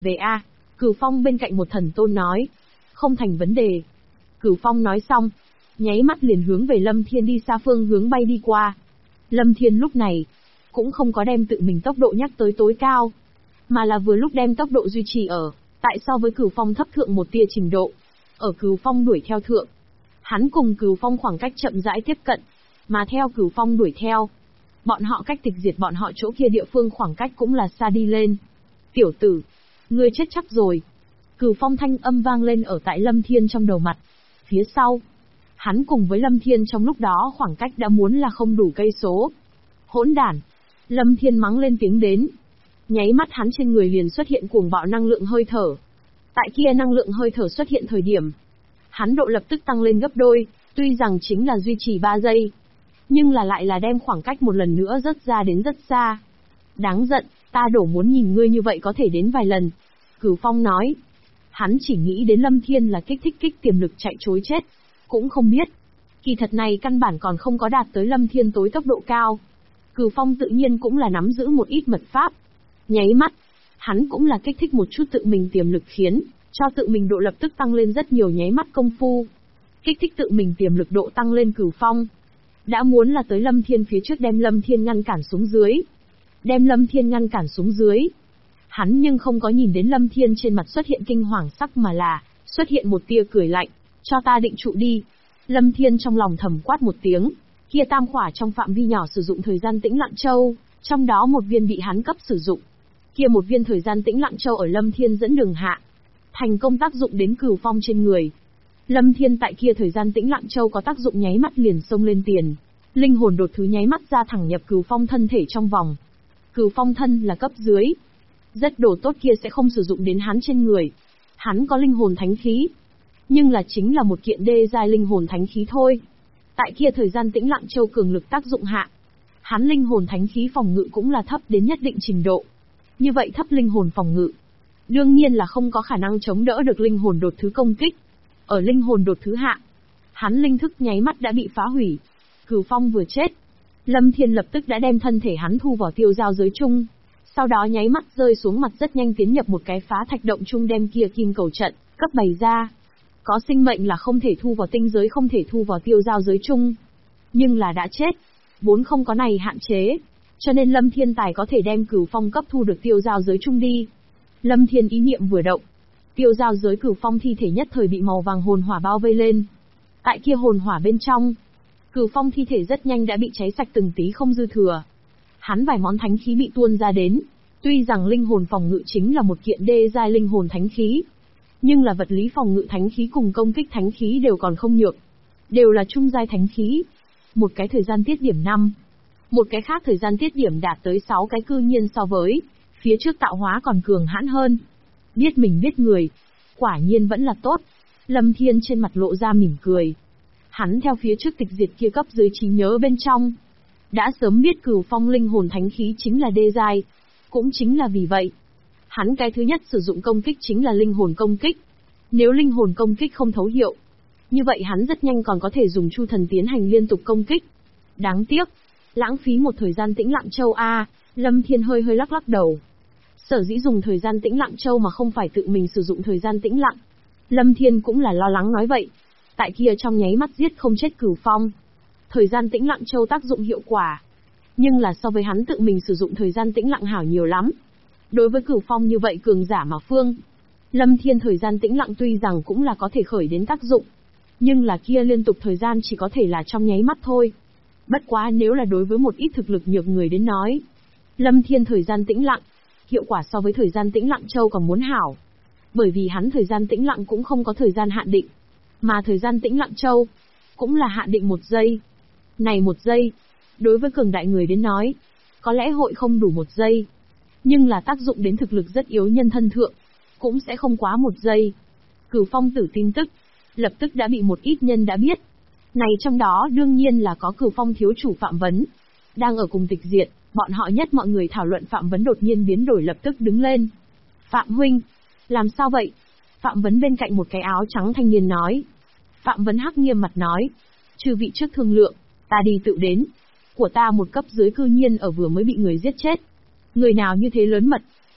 Về a. Cửu Phong bên cạnh một thần tôn nói. Không thành vấn đề. Cửu Phong nói xong, nháy mắt liền hướng về Lâm Thiên đi xa phương hướng bay đi qua. Lâm Thiên lúc này, cũng không có đem tự mình tốc độ nhắc tới tối cao, mà là vừa lúc đem tốc độ duy trì ở, tại so với Cửu Phong thấp thượng một tia trình độ. Ở Cửu Phong đuổi theo thượng, hắn cùng Cửu Phong khoảng cách chậm rãi tiếp cận, mà theo Cửu Phong đuổi theo, bọn họ cách tịch diệt bọn họ chỗ kia địa phương khoảng cách cũng là xa đi lên. Tiểu tử, ngươi chết chắc rồi. Cửu Phong thanh âm vang lên ở tại Lâm Thiên trong đầu mặt. Phía sau, hắn cùng với Lâm Thiên trong lúc đó khoảng cách đã muốn là không đủ cây số. Hỗn đản! Lâm Thiên mắng lên tiếng đến. Nháy mắt hắn trên người liền xuất hiện cuồng bạo năng lượng hơi thở. Tại kia năng lượng hơi thở xuất hiện thời điểm, hắn độ lập tức tăng lên gấp đôi, tuy rằng chính là duy trì 3 giây, nhưng là lại là đem khoảng cách một lần nữa rớt ra đến rất xa. Đáng giận, ta đổ muốn nhìn ngươi như vậy có thể đến vài lần. Cửu Phong nói. Hắn chỉ nghĩ đến Lâm Thiên là kích tiềm lực chạy trối chết, cũng không biết, kỳ thật này căn bản còn không có đạt tới Lâm Thiên tối tốc độ cao. Cửu Phong tự nhiên cũng là nắm giữ một ít mật pháp. Nháy mắt, hắn cũng là kích thích một chút tự mình tiềm lực khiến cho tự mình độ lập tức tăng lên rất nhiều nháy mắt công phu. Kích thích tự mình tiềm lực độ tăng lên Cửu Phong. Đã muốn là tới Lâm Thiên phía trước đem Lâm Thiên ngăn cản xuống dưới. Đem Lâm Thiên ngăn cản xuống dưới. Hắn nhưng không có nhìn đến Lâm Thiên trên mặt xuất hiện kinh hoàng sắc mà là xuất hiện một tia cười lạnh, cho ta định trụ đi. Lâm Thiên trong lòng thầm quát một tiếng, kia tam khỏa trong phạm vi nhỏ sử dụng thời gian tĩnh lặng châu, trong đó một viên bị hắn cấp sử dụng. Kia một viên thời gian tĩnh lặng châu ở Lâm Thiên dẫn đường hạ, thành công tác dụng đến Cửu Phong trên người. Lâm Thiên tại kia thời gian tĩnh lặng châu có tác dụng nháy mắt liền xông lên tiền, linh hồn đột thứ nháy mắt ra thẳng nhập Cửu Phong thân thể trong vòng. Cửu Phong thân là cấp dưới, rất đồ tốt kia sẽ không sử dụng đến hắn trên người. Hắn có linh hồn thánh khí, nhưng là chính là một kiện đê giai linh hồn thánh khí thôi. Tại kia thời gian tĩnh lặng châu cường lực tác dụng hạ, hắn linh hồn thánh khí phòng ngự cũng là thấp đến nhất định trình độ. Như vậy thấp linh hồn phòng ngự, đương nhiên là không có khả năng chống đỡ được linh hồn đột thứ công kích. Ở linh hồn đột thứ hạ, hắn linh thức nháy mắt đã bị phá hủy. Cửu Phong vừa chết, Lâm Thiên lập tức đã đem thân thể hắn thu vào tiêu giao giới chung. Sau đó nháy mắt rơi xuống mặt rất nhanh tiến nhập một cái phá thạch động chung đem kia kim cầu trận cấp bày ra. Có sinh mệnh là không thể thu vào tinh giới, không thể thu vào tiêu giao giới chung. Nhưng là đã chết, vốn không có này hạn chế, cho nên Lâm Thiên tài có thể đem Cửu Phong cấp thu được tiêu giao giới chung đi. Lâm Thiên ý niệm vừa động, tiêu giao giới Cửu Phong thi thể nhất thời bị màu vàng hồn hỏa bao vây lên. Tại kia hồn hỏa bên trong, Cửu Phong thi thể rất nhanh đã bị cháy sạch từng tí không dư thừa. Hắn vài món thánh khí bị tuôn ra đến, tuy rằng linh hồn phòng ngự chính là một kiện đê giai linh hồn thánh khí, nhưng là vật lý phòng ngự thánh khí cùng công kích thánh khí đều còn không nhược, đều là trung giai thánh khí. Một cái thời gian tiết điểm 5, một cái khác thời gian tiết điểm đạt tới 6 cái, cư nhiên so với phía trước tạo hóa còn cường hãn hơn. Biết mình biết người, quả nhiên vẫn là tốt. Lâm Thiên trên mặt lộ ra mỉm cười. Hắn theo phía trước tịch diệt kia cấp dưới trí nhớ bên trong, đã sớm biết Cửu Phong linh hồn thánh khí chính là đê giai. Cũng chính là vì vậy, hắn cái thứ nhất sử dụng công kích chính là linh hồn công kích. Nếu linh hồn công kích không thấu hiệu, như vậy hắn rất nhanh còn có thể dùng Chu Thần tiến hành liên tục công kích. Đáng tiếc, lãng phí một thời gian tĩnh lặng châu a. Lâm Thiên hơi lắc đầu. Sở dĩ dùng thời gian tĩnh lặng châu mà không phải tự mình sử dụng thời gian tĩnh lặng, Lâm Thiên cũng là lo lắng nói vậy. Tại kia trong nháy mắt giết không chết Cửu Phong, thời gian tĩnh lặng châu tác dụng hiệu quả, nhưng là so với hắn tự mình sử dụng thời gian tĩnh lặng hảo nhiều lắm. Đối với Cửu Phong như vậy cường giả mà phương, Lâm Thiên thời gian tĩnh lặng tuy rằng cũng là có thể khởi đến tác dụng, nhưng là kia liên tục thời gian chỉ có thể là trong nháy mắt thôi. Bất quá nếu là đối với một ít thực lực nhược người đến nói, Lâm Thiên thời gian tĩnh lặng, hiệu quả so với thời gian tĩnh lặng châu còn muốn hảo. Bởi vì hắn thời gian tĩnh lặng cũng không có thời gian hạn định, mà thời gian tĩnh lặng châu cũng là hạn định 1 giây. Này 1 giây, đối với cường đại người đến nói, có lẽ hội không đủ 1 giây, nhưng là tác dụng đến thực lực rất yếu nhân thân thượng, cũng sẽ không quá 1 giây. Cửu Phong tử tin tức, lập tức đã bị một ít nhân đã biết. Này trong đó đương nhiên là có Cửu Phong thiếu chủ Phạm Vấn. Đang ở cùng tịch diệt, bọn họ nhất mọi người thảo luận Phạm Vấn đột nhiên biến đổi lập tức đứng lên. Phạm huynh, làm sao vậy? Phạm Vấn bên cạnh một cái áo trắng thanh niên nói. Phạm Vấn hắc nghiêm mặt nói, chư vị trước thương lượng, ta đi tự đến. Của ta một cấp dưới cư nhiên ở vừa mới bị người giết chết. Người nào như thế lớn mật,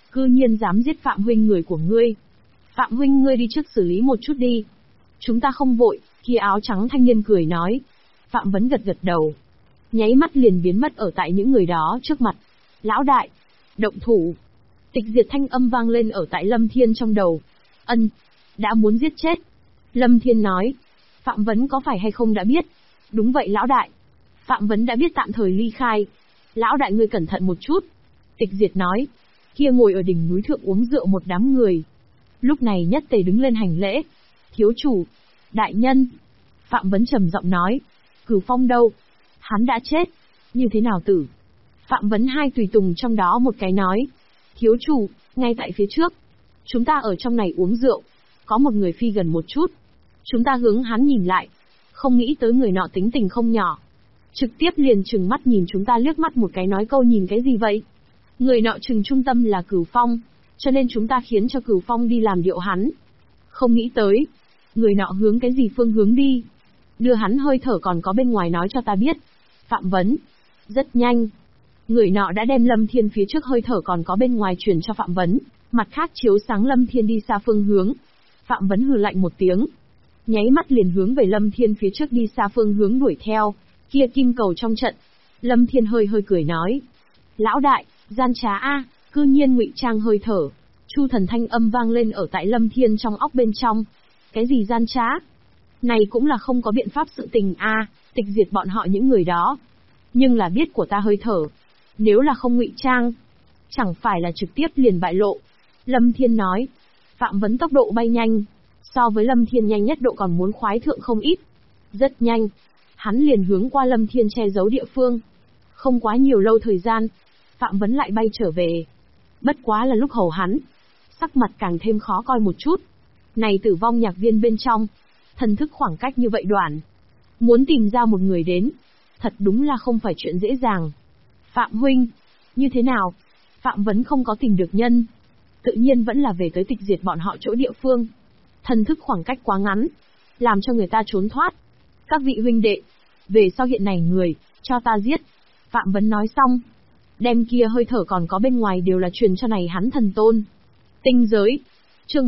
Cư nhiên dám giết Phạm huynh người của ngươi. Phạm huynh ngươi đi trước xử lý một chút đi. Chúng ta không vội, kia áo trắng thanh niên cười nói. Phạm Vấn gật gật đầu. Nháy mắt liền biến mất ở tại những người đó trước mặt. Lão đại, động thủ. Tịch diệt thanh âm vang lên ở tại Lâm Thiên trong đầu. Ân, đã muốn giết chết. Lâm Thiên nói. Phạm Vấn có phải hay không đã biết? Đúng vậy lão đại. Phạm Vấn đã biết tạm thời ly khai. Lão đại ngươi cẩn thận một chút. Tịch diệt nói. Kia ngồi ở đỉnh núi thượng uống rượu một đám người. Lúc này nhất tề đứng lên hành lễ. Thiếu chủ, đại nhân. Phạm Vấn trầm giọng nói. Cửu Phong đâu? Hắn đã chết. Như thế nào tử? Phạm Vấn hai tùy tùng trong đó một cái nói. Thiếu chủ, ngay tại phía trước. Chúng ta ở trong này uống rượu. Có một người phi gần một chút. Chúng ta hướng hắn nhìn lại. Không nghĩ tới người nọ tính tình không nhỏ. Trực tiếp liền trừng mắt nhìn chúng ta liếc mắt một cái nói câu nhìn cái gì vậy? Người nọ trừng trung tâm là Cửu Phong. Cho nên chúng ta khiến cho Cửu Phong đi làm điệu hắn. Không nghĩ tới. Người nọ hướng cái gì phương hướng đi? Đưa hắn hơi thở còn có bên ngoài nói cho ta biết. Phạm Vấn. Rất nhanh. Người nọ đã đem Lâm Thiên phía trước hơi thở còn có bên ngoài truyền cho Phạm Vấn. Mặt khác chiếu sáng Lâm Thiên đi xa phương hướng. Phạm Vấn hừ lạnh một tiếng. Nháy mắt liền hướng về Lâm Thiên phía trước đi xa phương hướng đuổi theo. Kia kim cầu trong trận. Lâm Thiên hơi hơi cười nói. Lão đại, gian trá a, cư nhiên ngụy trang hơi thở. Chu thần thanh âm vang lên ở tại Lâm Thiên trong óc bên trong. Cái gì gian trá? Này cũng là không có biện pháp sự tình a, tịch diệt bọn họ những người đó. Nhưng là biết của ta hơi thở. Nếu là không ngụy trang, chẳng phải là trực tiếp liền bại lộ. Lâm Thiên nói. Phạm Vấn tốc độ bay nhanh. So với Lâm Thiên nhanh nhất độ còn muốn khoái thượng không ít. Rất nhanh. Hắn liền hướng qua Lâm Thiên che giấu địa phương. Không quá nhiều lâu thời gian. Phạm Vấn lại bay trở về. Bất quá là lúc hầu hắn. Sắc mặt càng thêm khó coi một chút. Này tử vong nhạc viên bên trong. Thần thức khoảng cách như vậy đoạn. Muốn tìm ra một người đến. Thật đúng là không phải chuyện dễ dàng. Phạm huynh. Như thế nào? Phạm Vấn không có tìm được nhân. Tự nhiên vẫn là về tới tịch diệt bọn họ chỗ địa phương. Thần thức khoảng cách quá ngắn. Làm cho người ta trốn thoát. Các vị huynh đệ. Về sau hiện này người, cho ta giết. Phạm Vấn nói xong. Đem kia hơi thở còn có bên ngoài đều là truyền cho này hắn thần tôn. Tinh giới. Chương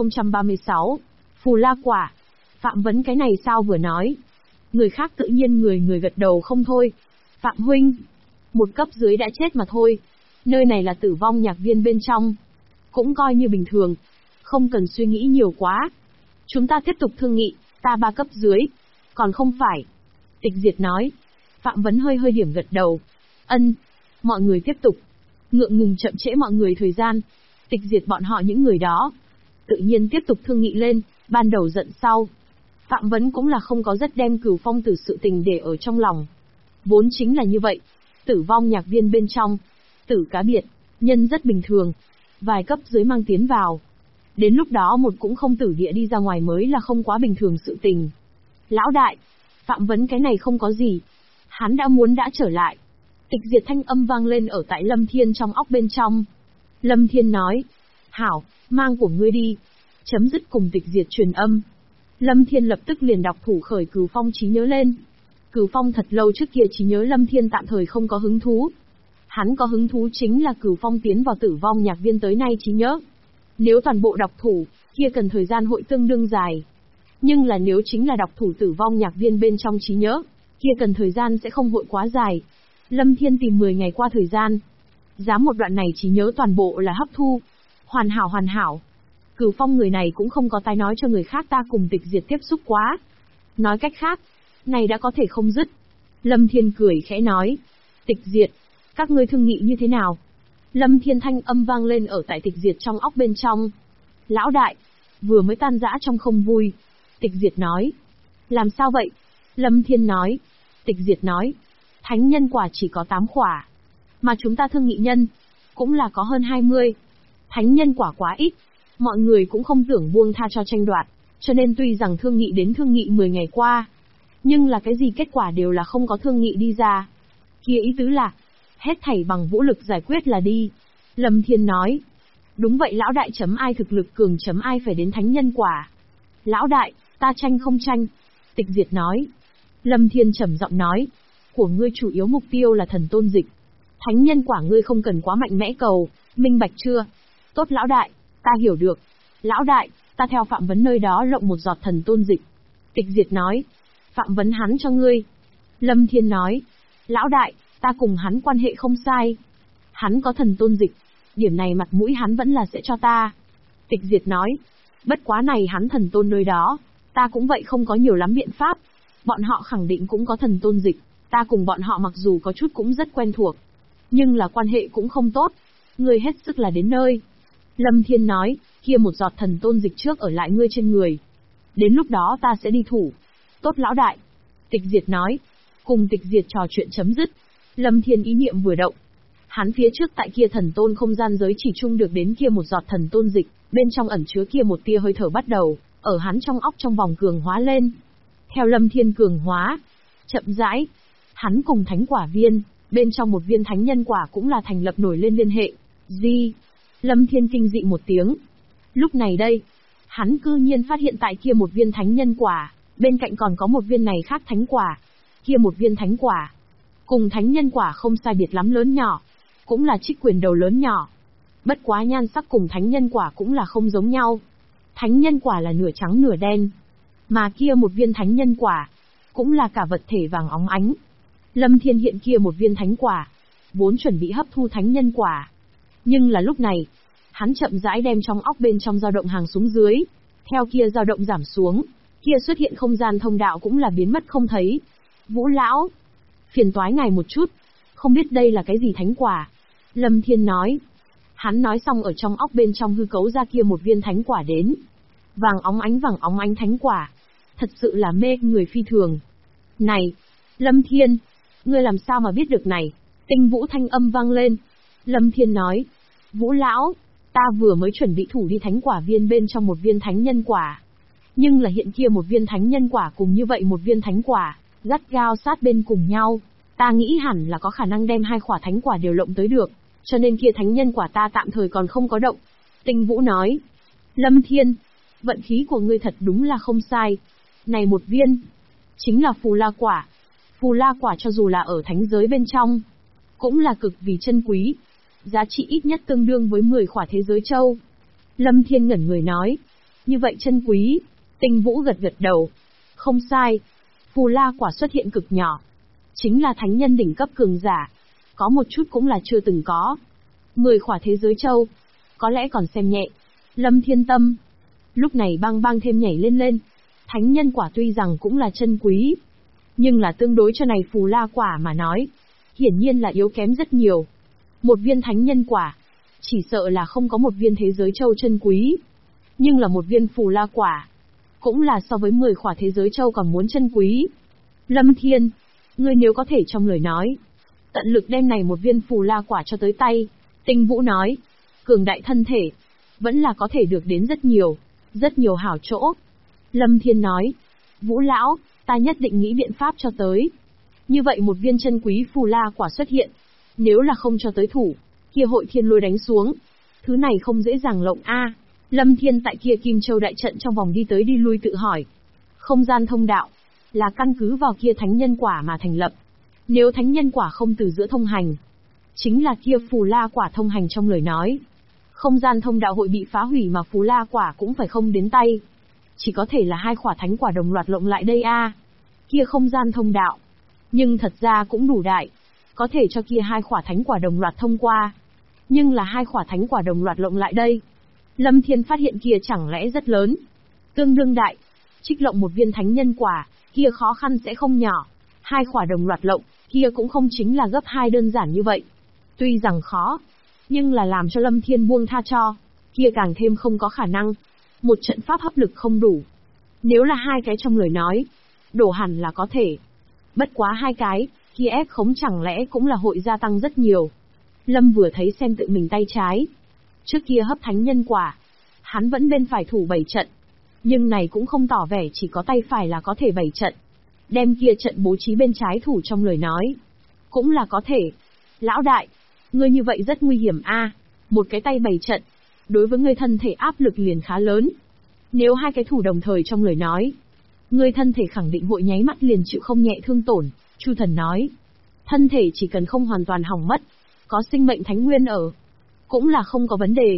1036. Phù La Quả. Phạm Vấn cái này sao vừa nói. Người khác tự nhiên người gật đầu không thôi. Phạm huynh. Một cấp dưới đã chết mà thôi. Nơi này là tử vong nhạc viên bên trong. Cũng coi như bình thường. Không cần suy nghĩ nhiều quá. Chúng ta tiếp tục thương nghị, ta 3 cấp dưới. Còn không phải. Tịch diệt nói. Phạm Vấn hơi hơi điểm gật đầu. Ân. Mọi người tiếp tục. Ngượng ngùng chậm trễ mọi người thời gian. Tịch diệt bọn họ những người đó. Tự nhiên tiếp tục thương nghị lên, ban đầu giận sau. Phạm Vấn cũng là không có rất đem Cửu Phong tử sự tình để ở trong lòng. Vốn chính là như vậy. Tử vong nhạc viên bên trong. Tử cá biệt, nhân rất bình thường. Vài cấp dưới mang tiến vào. Đến lúc đó một cũng không tử địa đi ra ngoài mới là không quá bình thường sự tình. Lão đại, Phạm Vấn cái này không có gì. Hắn đã trở lại. Tịch diệt thanh âm vang lên ở tại Lâm Thiên trong óc bên trong. Lâm Thiên nói. Hảo, mang của ngươi đi. Chấm dứt cùng tịch diệt truyền âm. Lâm Thiên lập tức liền đọc thủ khởi Cửu Phong trí nhớ lên. Cửu Phong thật lâu trước kia trí nhớ Lâm Thiên tạm thời không có hứng thú. Hắn có hứng thú chính là Cửu Phong tiến vào tử vong nhạc viên tới nay trí nhớ. Nếu toàn bộ đọc thủ, kia cần thời gian hội tương đương dài. Nhưng là nếu chính là đọc thủ tử vong nhạc viên bên trong trí nhớ, kia cần thời gian sẽ không hội quá dài. Lâm Thiên tìm 10 ngày qua thời gian. Dám một đoạn này trí nhớ toàn bộ là hấp thu. Hoàn hảo. Cửu Phong người này cũng không có tai nói cho người khác ta cùng tịch diệt tiếp xúc quá. Nói cách khác, này đã có thể không dứt. Lâm Thiên cười khẽ nói. Tịch diệt, các ngươi thương nghị như thế nào? Lâm Thiên thanh âm vang lên ở tại tịch diệt trong óc bên trong. Lão đại, vừa mới tan rã trong không vui. Tịch diệt nói. Làm sao vậy? Lâm Thiên nói. Tịch diệt nói. Thánh nhân quả chỉ có 8 quả. Mà chúng ta thương nghị nhân, cũng là có hơn 20. Thánh nhân quả quá ít. Mọi người cũng không tưởng buông tha cho tranh đoạt. Cho nên tuy rằng thương nghị đến thương nghị 10 ngày qua. Nhưng là cái gì kết quả đều là không có thương nghị đi ra. Kia ý tứ là, hết thảy bằng vũ lực giải quyết là đi. Lâm Thiên nói. Đúng vậy lão đại chấm ai thực lực cường chấm ai phải đến thánh nhân quả. Lão đại, ta tranh không tranh. Tịch diệt nói. Lâm Thiên trầm giọng nói. Của ngươi chủ yếu mục tiêu là thần tôn dịch. Thánh nhân quả ngươi không cần quá mạnh mẽ cầu, minh bạch chưa? Tốt lão đại, ta hiểu được. Lão đại, ta theo Phạm Vấn nơi đó lộng một giọt thần tôn dịch. Tịch Diệt nói. Phạm Vấn hắn cho ngươi. Lâm Thiên nói. Lão đại, ta cùng hắn quan hệ không sai. Hắn có thần tôn dịch. Điểm này mặt mũi hắn vẫn là sẽ cho ta. Tịch Diệt nói. Bất quá này hắn thần tôn nơi đó, ta cũng vậy không có nhiều lắm biện pháp. Bọn họ khẳng định cũng có thần tôn dịch, ta cùng bọn họ mặc dù có chút cũng rất quen thuộc, nhưng là quan hệ cũng không tốt. Ngươi hết sức là đến nơi. Lâm Thiên nói, kia một giọt thần tôn dịch trước ở lại ngươi trên người. Đến lúc đó ta sẽ đi thủ. Tốt lão đại. Tịch Diệt nói. Cùng Tịch Diệt trò chuyện chấm dứt. Lâm Thiên ý niệm vừa động. Hắn phía trước tại kia thần tôn không gian giới chỉ chung được đến kia một giọt thần tôn dịch, bên trong ẩn chứa kia một tia hơi thở bắt đầu, ở hắn trong óc trong vòng cường hóa lên. Theo Lâm Thiên cường hóa, chậm rãi, hắn cùng thánh quả viên, bên trong một viên thánh nhân quả cũng là thành lập nổi lên liên hệ. Lâm Thiên kinh dị một tiếng. Lúc này đây, hắn cư nhiên phát hiện tại kia một viên thánh nhân quả, bên cạnh còn có một viên này khác thánh quả. Kia một viên thánh quả, cùng thánh nhân quả không sai biệt lắm lớn nhỏ, cũng là trích quyền đầu lớn nhỏ. Bất quá nhan sắc cùng thánh nhân quả cũng là không giống nhau. Thánh nhân quả là nửa trắng nửa đen, mà kia một viên thánh nhân quả, cũng là cả vật thể vàng óng ánh. Lâm Thiên hiện kia một viên thánh quả, vốn chuẩn bị hấp thu thánh nhân quả. Nhưng là lúc này, hắn chậm rãi đem trong óc bên trong dao động hàng xuống dưới. Theo kia dao động giảm xuống, kia xuất hiện không gian thông đạo cũng là biến mất không thấy. Vũ lão, phiền toái ngài một chút, không biết đây là cái gì thánh quả. Lâm Thiên nói. Hắn nói xong ở trong óc bên trong hư cấu ra kia một viên thánh quả đến. Vàng óng ánh thánh quả. Thật sự là mê người phi thường. Này, Lâm Thiên, ngươi làm sao mà biết được này? Tinh Vũ thanh âm vang lên. Lâm Thiên nói. Vũ lão, ta vừa mới chuẩn bị thủ đi thánh quả viên bên trong một viên thánh nhân quả. Nhưng là hiện kia một viên thánh nhân quả cùng như vậy một viên thánh quả, gắt gao sát bên cùng nhau. Ta nghĩ hẳn là có khả năng đem hai quả thánh quả đều lộng tới được, cho nên kia thánh nhân quả ta tạm thời còn không có động. Tinh Vũ nói. Lâm Thiên, vận khí của ngươi thật đúng là không sai. Này một viên, chính là phù la quả. Phù la quả cho dù là ở thánh giới bên trong, cũng là cực vì chân quý. Giá trị ít nhất tương đương với 10 khỏa thế giới châu. Lâm Thiên ngẩn người nói. Như vậy chân quý. Tinh Vũ gật gật đầu. Không sai. Phù la quả xuất hiện cực nhỏ. Chính là thánh nhân đỉnh cấp cường giả. Có một chút cũng là chưa từng có. 10 khỏa thế giới châu. Có lẽ còn xem nhẹ. Lâm Thiên tâm. Lúc này bang bang thêm nhảy lên lên. Thánh nhân quả tuy rằng cũng là chân quý, nhưng là tương đối cho này phù la quả mà nói, hiển nhiên là yếu kém rất nhiều. Một viên thánh nhân quả, chỉ sợ là không có một viên thế giới châu chân quý. Nhưng là một viên phù la quả, cũng là so với 10 khỏa thế giới châu còn muốn chân quý. Lâm Thiên, ngươi nếu có thể trong lời nói, tận lực đem này một viên phù la quả cho tới tay. Tinh Vũ nói, cường đại thân thể, vẫn là có thể được đến rất nhiều hảo chỗ. Lâm Thiên nói, Vũ lão, ta nhất định nghĩ biện pháp cho tới. Như vậy một viên chân quý phù la quả xuất hiện, nếu là không cho tới thủ, kia hội thiên lôi đánh xuống. Thứ này không dễ dàng lộng a. Lâm Thiên tại kia Kim Châu đại trận trong vòng đi tới đi lui tự hỏi. Không gian thông đạo, là căn cứ vào kia thánh nhân quả mà thành lập. Nếu thánh nhân quả không từ giữa thông hành, chính là kia phù la quả thông hành trong lời nói. Không gian thông đạo hội bị phá hủy mà phù la quả cũng phải không đến tay. Chỉ có thể là hai quả thánh quả đồng loạt lộng lại đây a. Kia không gian thông đạo, nhưng thật ra cũng đủ đại, có thể cho kia hai quả thánh quả đồng loạt thông qua. Nhưng là hai quả thánh quả đồng loạt lộng lại đây, Lâm Thiên phát hiện kia chẳng lẽ rất lớn, tương đương đại. Trích lộng một viên thánh nhân quả, kia khó khăn sẽ không nhỏ. Hai quả đồng loạt lộng, kia cũng không chính là gấp 2 đơn giản như vậy. Tuy rằng khó, nhưng là làm cho Lâm Thiên buông tha cho, kia càng thêm không có khả năng. Một trận pháp hấp lực không đủ. Nếu là hai cái trong lời nói, đổ hẳn là có thể. Bất quá hai cái, kia ép khống chẳng lẽ cũng là hội gia tăng rất nhiều. Lâm vừa thấy xem tự mình tay trái. Trước kia hấp thánh nhân quả, hắn vẫn bên phải thủ 7 trận. Nhưng này cũng không tỏ vẻ chỉ có tay phải là có thể 7 trận. Đem kia trận bố trí bên trái thủ trong lời nói, cũng là có thể. Lão đại, ngươi như vậy rất nguy hiểm a. Một cái tay 7 trận, đối với ngươi thân thể áp lực liền khá lớn. Nếu hai cái thủ đồng thời trong lời nói, ngươi thân thể khẳng định hội nháy mắt liền chịu không nhẹ thương tổn. Chu Thần nói, thân thể chỉ cần không hoàn toàn hỏng mất, có sinh mệnh thánh nguyên ở, cũng là không có vấn đề.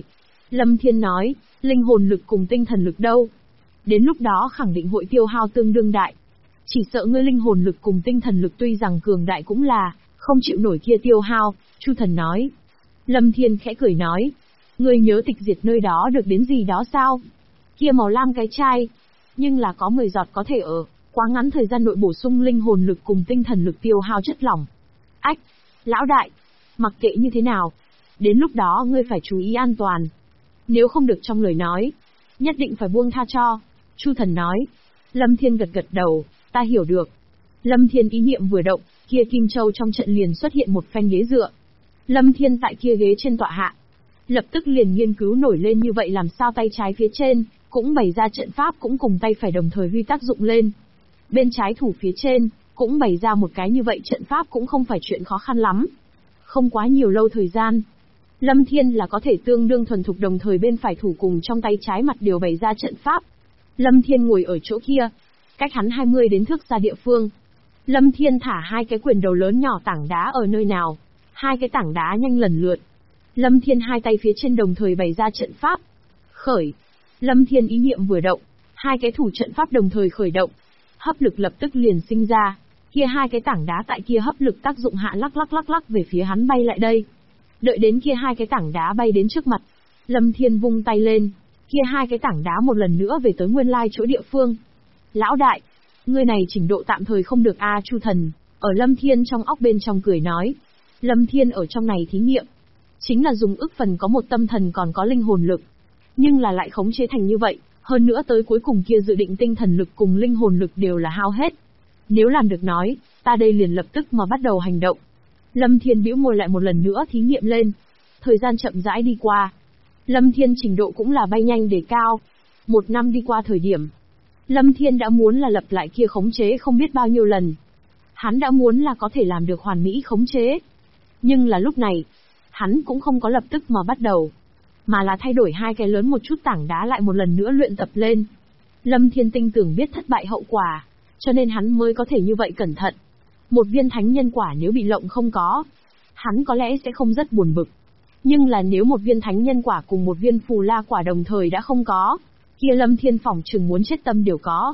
Lâm Thiên nói, linh hồn lực cùng tinh thần lực đâu? Đến lúc đó khẳng định hội tiêu hao tương đương đại. Chỉ sợ ngươi linh hồn lực cùng tinh thần lực tuy rằng cường đại cũng là, không chịu nổi kia tiêu hao, Chu Thần nói. Lâm Thiên khẽ cười nói, ngươi nhớ tịch diệt nơi đó được đến gì đó sao? Kia màu lam cái chai, nhưng là có 10 giọt có thể ở quá ngắn thời gian nội bổ sung linh hồn lực cùng tinh thần lực tiêu hao chất lỏng. Ách, lão đại, mặc kệ như thế nào, đến lúc đó ngươi phải chú ý an toàn. Nếu không được trong lời nói, nhất định phải buông tha cho, Chu Thần nói. Lâm Thiên gật gật đầu, ta hiểu được. Lâm Thiên ý niệm vừa động, kia Kim Châu trong trận liền xuất hiện một phen ghế dựa. Lâm Thiên tại kia ghế trên tọa hạ, lập tức liền nghiên cứu nổi lên như vậy làm sao tay trái phía trên cũng bày ra trận pháp cũng cùng tay phải đồng thời huy tác dụng lên. Bên trái thủ phía trên cũng bày ra một cái như vậy trận pháp cũng không phải chuyện khó khăn lắm. Không quá nhiều lâu thời gian, Lâm Thiên là có thể tương đương thuần thục đồng thời bên phải thủ cùng trong tay trái mặt đều bày ra trận pháp. Lâm Thiên ngồi ở chỗ kia, cách hắn 20 đến thước xa địa phương. Lâm Thiên thả hai cái quyền đầu lớn nhỏ tảng đá ở nơi nào, hai cái tảng đá nhanh lần lượt. Lâm Thiên hai tay phía trên đồng thời bày ra trận pháp. Khởi. Lâm Thiên ý niệm vừa động, hai cái thủ trận pháp đồng thời khởi động. Hấp lực lập tức liền sinh ra, kia hai cái tảng đá tại kia hấp lực tác dụng hạ lắc lắc về phía hắn bay lại đây. Đợi đến kia hai cái tảng đá bay đến trước mặt, Lâm Thiên vung tay lên, kia hai cái tảng đá một lần nữa về tới nguyên lai chỗ địa phương. Lão đại, ngươi này trình độ tạm thời không được a, Chu Thần, ở Lâm Thiên trong óc bên trong cười nói. Lâm Thiên ở trong này thí nghiệm, chính là dùng ức phần có một tâm thần còn có linh hồn lực, nhưng là lại khống chế thành như vậy, hơn nữa tới cuối cùng kia dự định tinh thần lực cùng linh hồn lực đều là hao hết. Nếu làm được nói, ta đây liền lập tức mà bắt đầu hành động. Lâm Thiên bĩu môi lại một lần nữa thí nghiệm lên. Thời gian chậm rãi đi qua. Lâm Thiên trình độ cũng là bay nhanh để cao. 1 năm đi qua thời điểm, Lâm Thiên đã muốn là lập lại kia khống chế không biết bao nhiêu lần. Hắn đã muốn là có thể làm được hoàn mỹ khống chế. Nhưng là lúc này, hắn cũng không có lập tức mà bắt đầu, mà là thay đổi hai cái lớn một chút tảng đá lại một lần nữa luyện tập lên. Lâm Thiên tin tưởng biết thất bại hậu quả, cho nên hắn mới có thể như vậy cẩn thận. Một viên thánh nhân quả nếu bị lộng không có, hắn có lẽ sẽ không rất buồn bực. Nhưng là nếu một viên thánh nhân quả cùng một viên phù la quả đồng thời đã không có, kia Lâm Thiên phỏng chừng muốn chết tâm đều có.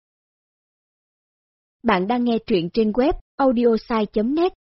Bạn đang nghe truyện trên web audiosai.net.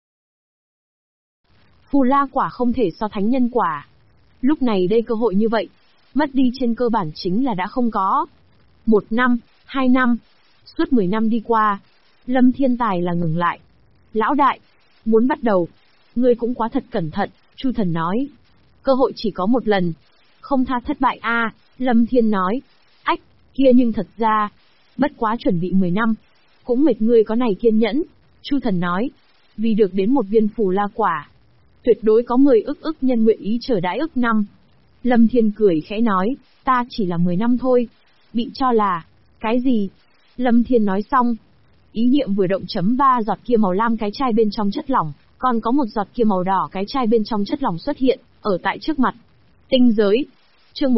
Phù la quả không thể so thánh nhân quả. Lúc này đây cơ hội như vậy, mất đi trên cơ bản chính là đã không có. 1 năm, 2 năm, suốt 10 năm đi qua, Lâm Thiên Tài là ngừng lại. Lão đại, muốn bắt đầu, ngươi cũng quá thật cẩn thận, Chu Thần nói. Cơ hội chỉ có một lần, không tha thất bại a, Lâm Thiên nói. Ách, kia nhưng thật ra, bất quá chuẩn bị 10 năm, cũng mệt ngươi có này kiên nhẫn, Chu Thần nói. Vì được đến một viên phù la quả, tuyệt đối có 10 ức nhân nguyện ý chờ đãi ức năm. Lâm Thiên cười khẽ nói, ta chỉ là 10 năm thôi. Bị cho là, cái gì? Lâm Thiên nói xong, ý niệm vừa động chấm 3 giọt kia màu lam cái chai bên trong chất lỏng, còn có một giọt kia màu đỏ cái chai bên trong chất lỏng xuất hiện, ở tại trước mặt. Tinh giới. Chương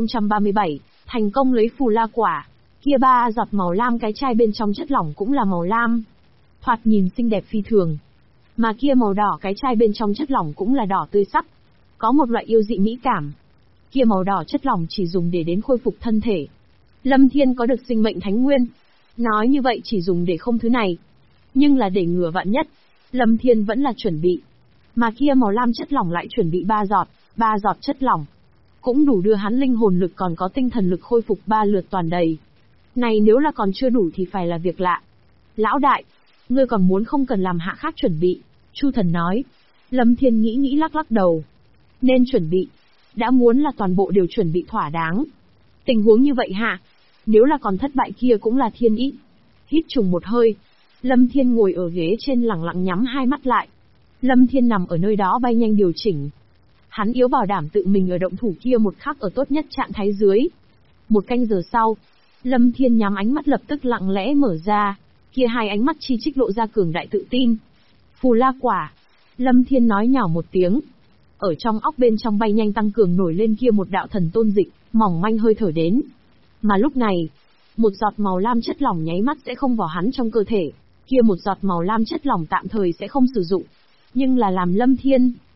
1037, thành công lấy phù la quả. Kia 3 giọt màu lam cái chai bên trong chất lỏng cũng là màu lam. Thoạt nhìn xinh đẹp phi thường. Mà kia màu đỏ cái chai bên trong chất lỏng cũng là đỏ tươi sắc. Có một loại yêu dị mỹ cảm. Kia màu đỏ chất lỏng chỉ dùng để đến khôi phục thân thể. Lâm Thiên có được sinh mệnh thánh nguyên. Nói như vậy chỉ dùng để không thứ này. Nhưng là để ngừa vạn nhất, Lâm Thiên vẫn là chuẩn bị. Mà kia màu lam chất lỏng lại chuẩn bị 3 giọt chất lỏng. Cũng đủ đưa hắn linh hồn lực còn có tinh thần lực khôi phục 3 lượt toàn đầy. Này nếu là còn chưa đủ thì phải là việc lạ. Lão đại, ngươi còn muốn không cần làm hạ khác chuẩn bị, Chu Thần nói. Lâm Thiên nghĩ lắc đầu. Nên chuẩn bị. Đã muốn là toàn bộ đều chuẩn bị thỏa đáng. Tình huống như vậy hạ, nếu là còn thất bại kia cũng là thiên ý. Hít trùng một hơi, Lâm Thiên ngồi ở ghế trên lặng lặng nhắm hai mắt lại. Lâm Thiên nằm ở nơi đó bay nhanh điều chỉnh. Hắn yếu bảo đảm tự mình ở động thủ kia một khắc ở tốt nhất trạng thái dưới. 1 canh giờ sau, Lâm Thiên nhắm ánh mắt lập tức lặng lẽ mở ra, kia hai ánh mắt chi chít lộ ra cường đại tự tin. Phù la quả, Lâm Thiên nói nhỏ một tiếng. Ở trong óc bên trong bay nhanh tăng cường nổi lên kia một đạo thần tôn dịch, mỏng manh hơi thở đến. Mà lúc này, một giọt màu lam chất lỏng nháy mắt sẽ không vào hắn trong cơ thể, kia một giọt màu lam chất lỏng tạm thời sẽ không sử dụng. Nhưng là làm Lâm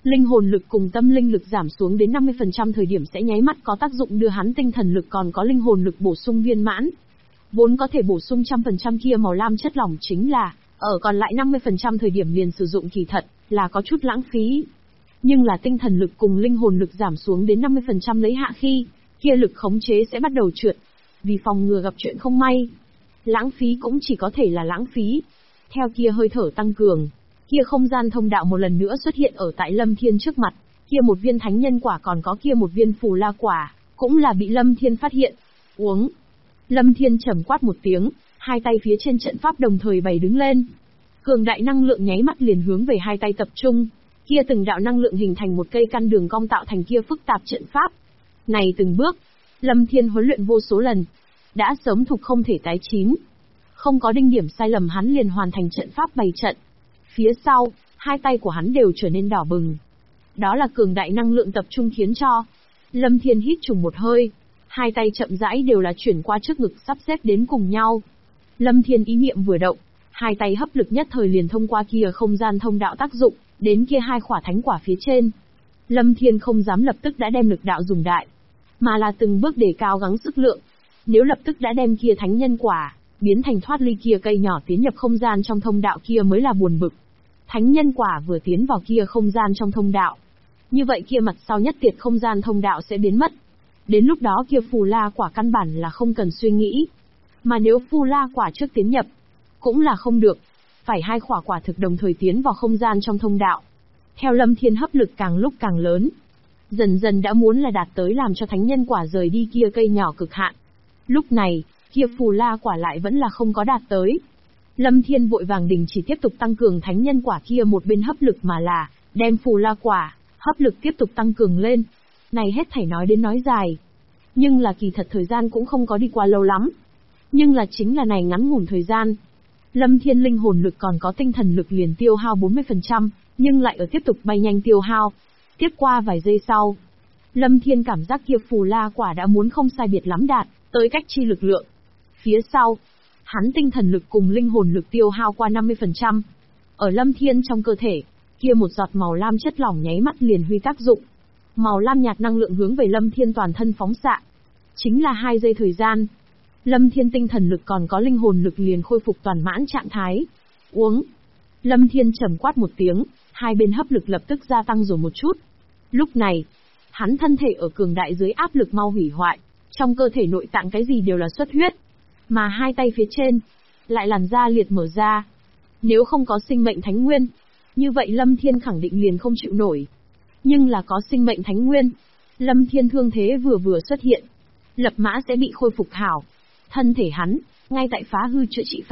Linh hồn lực cùng tâm linh lực giảm xuống đến 50% thời điểm sẽ nháy mắt có tác dụng đưa hắn tinh thần lực còn có linh hồn lực bổ sung viên mãn. Vốn có thể bổ sung 100% kia màu lam chất lỏng chính là, ở còn lại 50% thời điểm liền sử dụng kỳ thật, là có chút lãng phí. Nhưng là tinh thần lực cùng linh hồn lực giảm xuống đến 50% lấy hạ khi, kia lực khống chế sẽ bắt đầu trượt. Vì phòng ngừa gặp chuyện không may, lãng phí cũng chỉ có thể là lãng phí. Theo kia hơi thở tăng cường, kia không gian thông đạo một lần nữa xuất hiện ở tại Lâm Thiên trước mặt, kia một viên thánh nhân quả còn có kia một viên phù la quả, cũng là bị Lâm Thiên phát hiện. Uống. Lâm Thiên trầm quát một tiếng, hai tay phía trên trận pháp đồng thời bày đứng lên. Cường đại năng lượng nháy mắt liền hướng về hai tay tập trung, kia từng đạo năng lượng hình thành một cây căn đường cong tạo thành kia phức tạp trận pháp. Này từng bước, Lâm Thiên huấn luyện vô số lần, đã sớm thuộc không thể tái chín. Không có đinh điểm sai lầm hắn liền hoàn thành trận pháp bày trận. Phía sau, hai tay của hắn đều trở nên đỏ bừng. Đó là cường đại năng lượng tập trung khiến cho Lâm Thiên hít trùng một hơi, hai tay chậm rãi đều là chuyển qua trước ngực sắp xếp đến cùng nhau. Lâm Thiên ý niệm vừa động, hai tay hấp lực nhất thời liền thông qua kia không gian thông đạo tác dụng, đến kia hai khỏa thánh quả phía trên. Lâm Thiên không dám lập tức đã đem lực đạo dùng đại, mà là từng bước để cao gắng sức lượng. Nếu lập tức đã đem kia thánh nhân quả biến thành thoát ly kia cây nhỏ tiến nhập không gian trong thông đạo kia mới là buồn bực. Thánh nhân quả vừa tiến vào kia không gian trong thông đạo, như vậy kia mặt sau nhất tiệt không gian thông đạo sẽ biến mất. Đến lúc đó kia phù la quả căn bản là không cần suy nghĩ. Mà nếu phù la quả trước tiến nhập, cũng là không được. Phải hai khỏa quả thực đồng thời tiến vào không gian trong thông đạo. Theo Lâm Thiên hấp lực càng lúc càng lớn, dần dần đã muốn là đạt tới làm cho thánh nhân quả rời đi kia cây nhỏ cực hạn. Lúc này, kia phù la quả lại vẫn là không có đạt tới. Lâm Thiên vội vàng đình chỉ tiếp tục tăng cường thánh nhân quả kia một bên hấp lực mà là đem phù la quả hấp lực tiếp tục tăng cường lên. Này hết thảy nói đến nói dài, nhưng là kỳ thật thời gian cũng không có đi qua lâu lắm. Nhưng là chính là này ngắn ngủn thời gian, Lâm Thiên linh hồn lực còn có tinh thần lực liền tiêu hao 40%, nhưng lại ở tiếp tục bay nhanh tiêu hao. Tiếp qua vài giây sau, Lâm Thiên cảm giác kia phù la quả đã muốn không sai biệt lắm đạt tới cách chi lực lượng. Phía sau, hắn tinh thần lực cùng linh hồn lực tiêu hao qua 50%. Ở Lâm Thiên trong cơ thể, kia một giọt màu lam chất lỏng nháy mắt liền huy tác dụng. Màu lam nhạt năng lượng hướng về Lâm Thiên toàn thân phóng xạ. Chính là 2 giây thời gian, Lâm Thiên tinh thần lực còn có linh hồn lực liền khôi phục toàn mãn trạng thái. Uống. Lâm Thiên trầm quát một tiếng, hai bên hấp lực lập tức gia tăng rồi một chút. Lúc này, hắn thân thể ở cường đại dưới áp lực mau hủy hoại, trong cơ thể nội tạng cái gì đều là xuất huyết. Mà hai tay phía trên, lại làn da liệt mở ra. Nếu không có sinh mệnh thánh nguyên, như vậy Lâm Thiên khẳng định liền không chịu nổi. Nhưng là có sinh mệnh thánh nguyên, Lâm Thiên thương thế vừa xuất hiện, lập mã sẽ bị khôi phục hảo. Thân thể hắn, ngay tại phá hư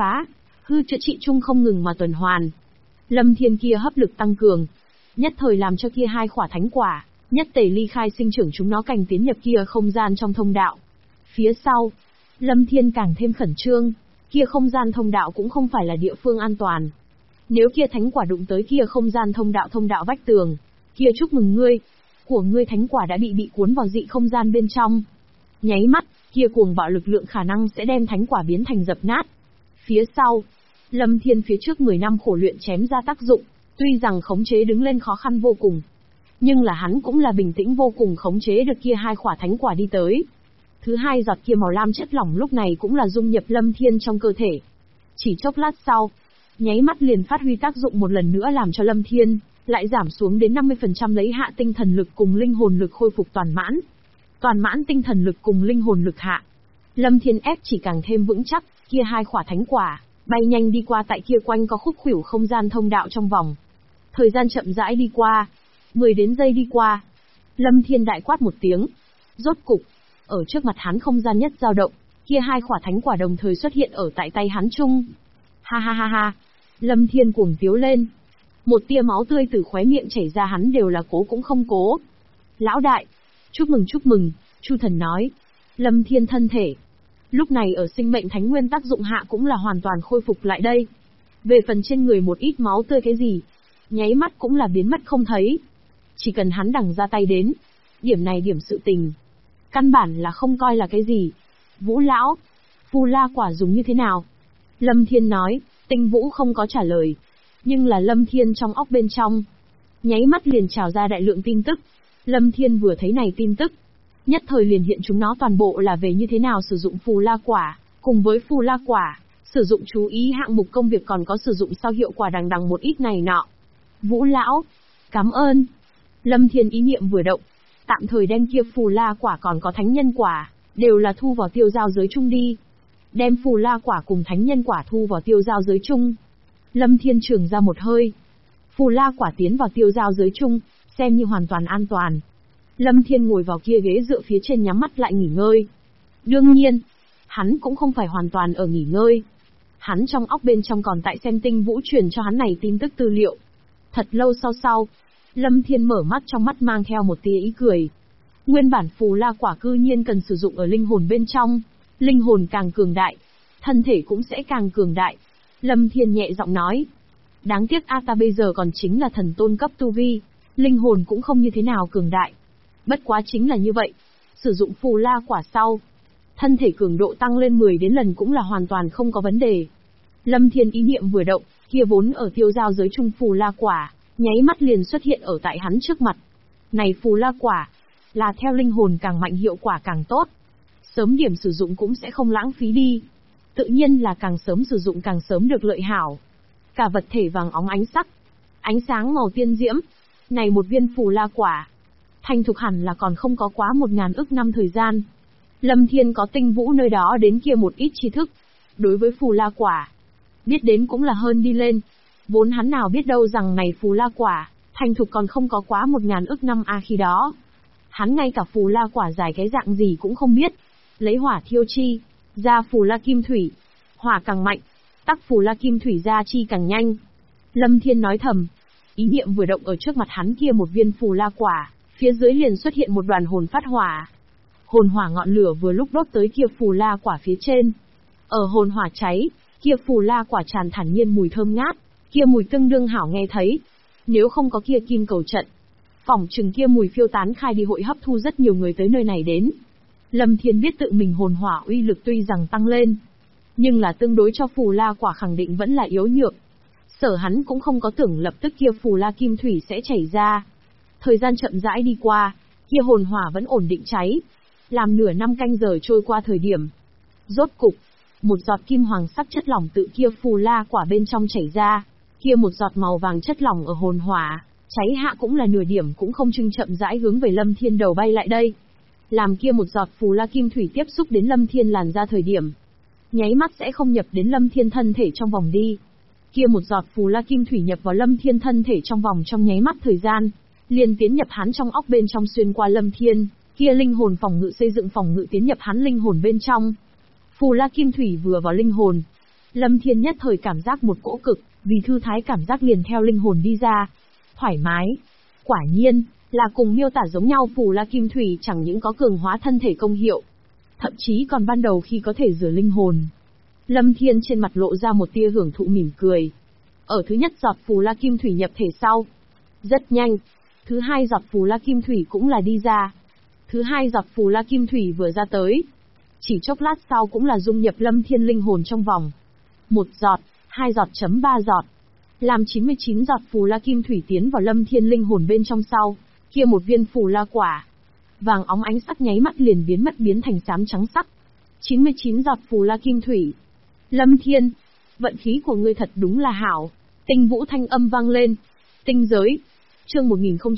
chữa trị chung không ngừng mà tuần hoàn. Lâm Thiên kia hấp lực tăng cường, nhất thời làm cho kia hai khỏa thánh quả, nhất tề ly khai sinh trưởng chúng nó cành tiến nhập kia không gian trong thông đạo. Phía sau, Lâm Thiên càng thêm khẩn trương, kia không gian thông đạo cũng không phải là địa phương an toàn. Nếu kia thánh quả đụng tới kia không gian thông đạo vách tường, kia chúc mừng ngươi, của ngươi thánh quả đã bị cuốn vào dị không gian bên trong. Nháy mắt, kia cuồng bạo lực lượng khả năng sẽ đem thánh quả biến thành dập nát. Phía sau, Lâm Thiên phía trước 10 năm khổ luyện chém ra tác dụng, tuy rằng khống chế đứng lên khó khăn vô cùng, nhưng là hắn cũng là bình tĩnh vô cùng khống chế được kia hai khỏa thánh quả đi tới. Thứ hai giọt kia màu lam chất lỏng lúc này cũng là dung nhập Lâm Thiên trong cơ thể. Chỉ chốc lát sau, nháy mắt liền phát huy tác dụng một lần nữa làm cho Lâm Thiên lại giảm xuống đến 50% lấy hạ tinh thần lực cùng linh hồn lực khôi phục toàn mãn. Toàn mãn tinh thần lực cùng linh hồn lực hạ, Lâm Thiên ép chỉ càng thêm vững chắc, kia hai khỏa thánh quả bay nhanh đi qua tại kia quanh có khúc khuỷu không gian thông đạo trong vòng. Thời gian chậm rãi đi qua, 10 đến giây đi qua. Lâm Thiên đại quát một tiếng, rốt cục, ở trước mặt hắn không gian nhất dao động, kia hai khỏa thánh quả đồng thời xuất hiện ở tại tay hắn chung. Ha ha ha ha, Lâm Thiên cuồng tiếu lên. Một tia máu tươi từ khóe miệng chảy ra hắn đều là cố cũng không cố. Lão đại, chúc mừng, Chu Thần nói. Lâm Thiên thân thể, lúc này ở sinh mệnh thánh nguyên tác dụng hạ cũng là hoàn toàn khôi phục lại đây. Về phần trên người một ít máu tươi cái gì, nháy mắt cũng là biến mất không thấy. Chỉ cần hắn đằng ra tay đến, điểm sự tình, căn bản là không coi là cái gì. Vũ lão, phù la quả dùng như thế nào? Lâm Thiên nói. Tinh Vũ không có trả lời, nhưng là Lâm Thiên trong óc bên trong nháy mắt liền trào ra đại lượng tin tức. Lâm Thiên vừa thấy này tin tức, nhất thời liền hiện chúng nó toàn bộ là về như thế nào sử dụng phù la quả, cùng với phù la quả, sử dụng chú ý hạng mục công việc còn có sử dụng sau hiệu quả đằng đằng một ít này nọ. Vũ lão, cảm ơn. Lâm Thiên ý niệm vừa động, tạm thời đem kia phù la quả còn có thánh nhân quả, đều là thu vào tiêu giao giới chung đi. Đem phù la quả cùng thánh nhân quả thu vào tiêu giao giới chung. Lâm Thiên trường ra một hơi. Phù la quả tiến vào tiêu giao giới chung, xem như hoàn toàn an toàn. Lâm Thiên ngồi vào kia ghế dựa phía trên nhắm mắt lại nghỉ ngơi. Đương nhiên, hắn cũng không phải hoàn toàn ở nghỉ ngơi. Hắn trong óc bên trong còn tại xem Tinh Vũ truyền cho hắn này tin tức tư liệu. Thật lâu sau, Lâm Thiên mở mắt, trong mắt mang theo một tia ý cười. Nguyên bản phù la quả cư nhiên cần sử dụng ở linh hồn bên trong. Linh hồn càng cường đại, thân thể cũng sẽ càng cường đại. Lâm Thiên nhẹ giọng nói. Đáng tiếc ta bây giờ còn chính là thần tôn cấp tu vi, linh hồn cũng không như thế nào cường đại. Bất quá chính là như vậy, sử dụng phù la quả sau, thân thể cường độ tăng lên 10 đến lần cũng là hoàn toàn không có vấn đề. Lâm Thiên ý niệm vừa động, kia vốn ở tiêu giao giới trung phù la quả, nháy mắt liền xuất hiện ở tại hắn trước mặt. Này phù la quả, là theo linh hồn càng mạnh hiệu quả càng tốt. Sớm điểm sử dụng cũng sẽ không lãng phí đi. Tự nhiên là càng sớm sử dụng càng sớm được lợi hảo. Cả vật thể vàng óng ánh sắc, ánh sáng màu tiên diễm. Này một viên phù la quả, thành thục hẳn là còn không có quá 1000 ức năm thời gian. Lâm Thiên có Tinh Vũ nơi đó đến kia một ít tri thức. Đối với phù la quả, biết đến cũng là hơn đi lên. Vốn hắn nào biết đâu rằng này phù la quả, thành thục còn không có quá 1000 ức năm khi đó. Hắn ngay cả phù la quả dài cái dạng gì cũng không biết. Lấy hỏa thiêu chi, ra phù la kim thủy. Hỏa càng mạnh, tắc phù la kim thủy ra chi càng nhanh. Lâm Thiên nói thầm. Ý niệm vừa động ở trước mặt hắn kia một viên phù la quả, phía dưới liền xuất hiện một đoàn hồn phát hỏa. Hồn hỏa ngọn lửa vừa lúc đốt tới kia phù la quả phía trên. Ở hồn hỏa cháy, kia phù la quả tràn thản nhiên mùi thơm ngát, kia mùi tương đương hảo nghe thấy. Nếu không có kia kim cầu trận, phỏng chừng kia mùi phiêu tán khai đi hội hấp thu rất nhiều người tới nơi này đến. Lâm Thiên biết tự mình hồn hỏa uy lực tuy rằng tăng lên, nhưng là tương đối cho phù la quả khẳng định vẫn là yếu nhược. Sở hắn cũng không có tưởng lập tức kia phù la kim thủy sẽ chảy ra. Thời gian chậm rãi đi qua, kia hồn hỏa vẫn ổn định cháy. Làm nửa năm canh giờ trôi qua thời điểm, rốt cục, một giọt kim hoàng sắc chất lỏng tự kia phù la quả bên trong chảy ra. Kia một giọt màu vàng chất lỏng ở hồn hỏa cháy hạ cũng là nửa điểm cũng không chừng chậm rãi hướng về Lâm Thiên đầu bay lại đây. Làm kia một giọt phù la kim thủy tiếp xúc đến Lâm Thiên làn ra thời điểm, nháy mắt sẽ không nhập đến Lâm Thiên thân thể trong vòng đi. Kia một giọt phù la kim thủy nhập vào Lâm Thiên thân thể trong vòng trong nháy mắt thời gian, liền tiến nhập hắn trong óc bên trong xuyên qua Lâm Thiên, kia linh hồn phòng ngự xây dựng phòng ngự tiến nhập hắn linh hồn bên trong. Phù la kim thủy vừa vào linh hồn, Lâm Thiên nhất thời cảm giác một cỗ cực, vì thư thái cảm giác liền theo linh hồn đi ra. Thoải mái. Quả nhiên, là cùng miêu tả giống nhau, phù la kim thủy chẳng những có cường hóa thân thể công hiệu, thậm chí còn ban đầu khi có thể rửa linh hồn. Lâm Thiên trên mặt lộ ra một tia hưởng thụ mỉm cười. Ở thứ nhất giọt phù la kim thủy nhập thể sau, rất nhanh, thứ hai giọt phù la kim thủy cũng là đi ra. Thứ hai giọt phù la kim thủy vừa ra tới, chỉ chốc lát sau cũng là dung nhập Lâm Thiên linh hồn trong vòng. Một giọt, hai giọt chấm 3 giọt. Làm 99 giọt phù la kim thủy tiến vào Lâm Thiên linh hồn bên trong sau, kia một viên phù la quả vàng óng ánh sắc nháy mắt liền biến mất biến thành xám trắng sắc. 99 giọt phù la kim thủy. Lâm Thiên, vận khí của ngươi thật đúng là hảo. Tinh Vũ thanh âm vang lên. Tinh giới. Chương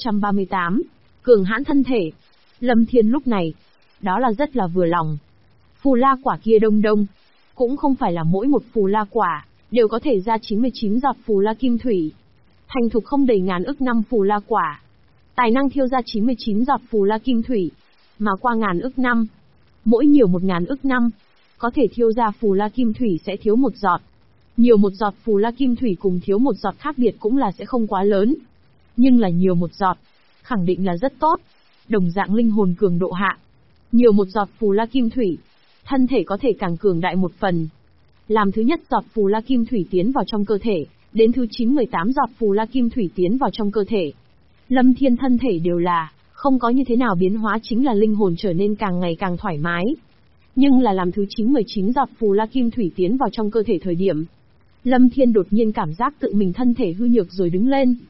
1038. Cường hãn thân thể. Lâm Thiên lúc này, đó là rất là vừa lòng. Phù la quả kia đông đông, cũng không phải là mỗi một phù la quả đều có thể ra 99 giọt phù la kim thủy. Thành thục không đầy ngàn ức năm phù la quả, tài năng thiêu ra 99 giọt phù la kim thủy, mà qua ngàn ức năm, mỗi nhiều 1000 ức năm, có thể thiêu ra phù la kim thủy sẽ thiếu một giọt. Nhiều một giọt phù la kim thủy cùng thiếu một giọt khác biệt cũng là sẽ không quá lớn. Nhưng là nhiều một giọt, khẳng định là rất tốt. Đồng dạng linh hồn cường độ hạ, nhiều một giọt phù la kim thủy, thân thể có thể càng cường đại một phần. Làm thứ nhất giọt phù la kim thủy tiến vào trong cơ thể, đến thứ 9-18 giọt phù la kim thủy tiến vào trong cơ thể, Lâm Thiên thân thể đều là không có như thế nào biến hóa, chính là linh hồn trở nên càng ngày càng thoải mái. Nhưng là làm thứ 9-19 giọt phù la kim thủy tiến vào trong cơ thể thời điểm, Lâm Thiên đột nhiên cảm giác tự mình thân thể hư nhược rồi đứng lên.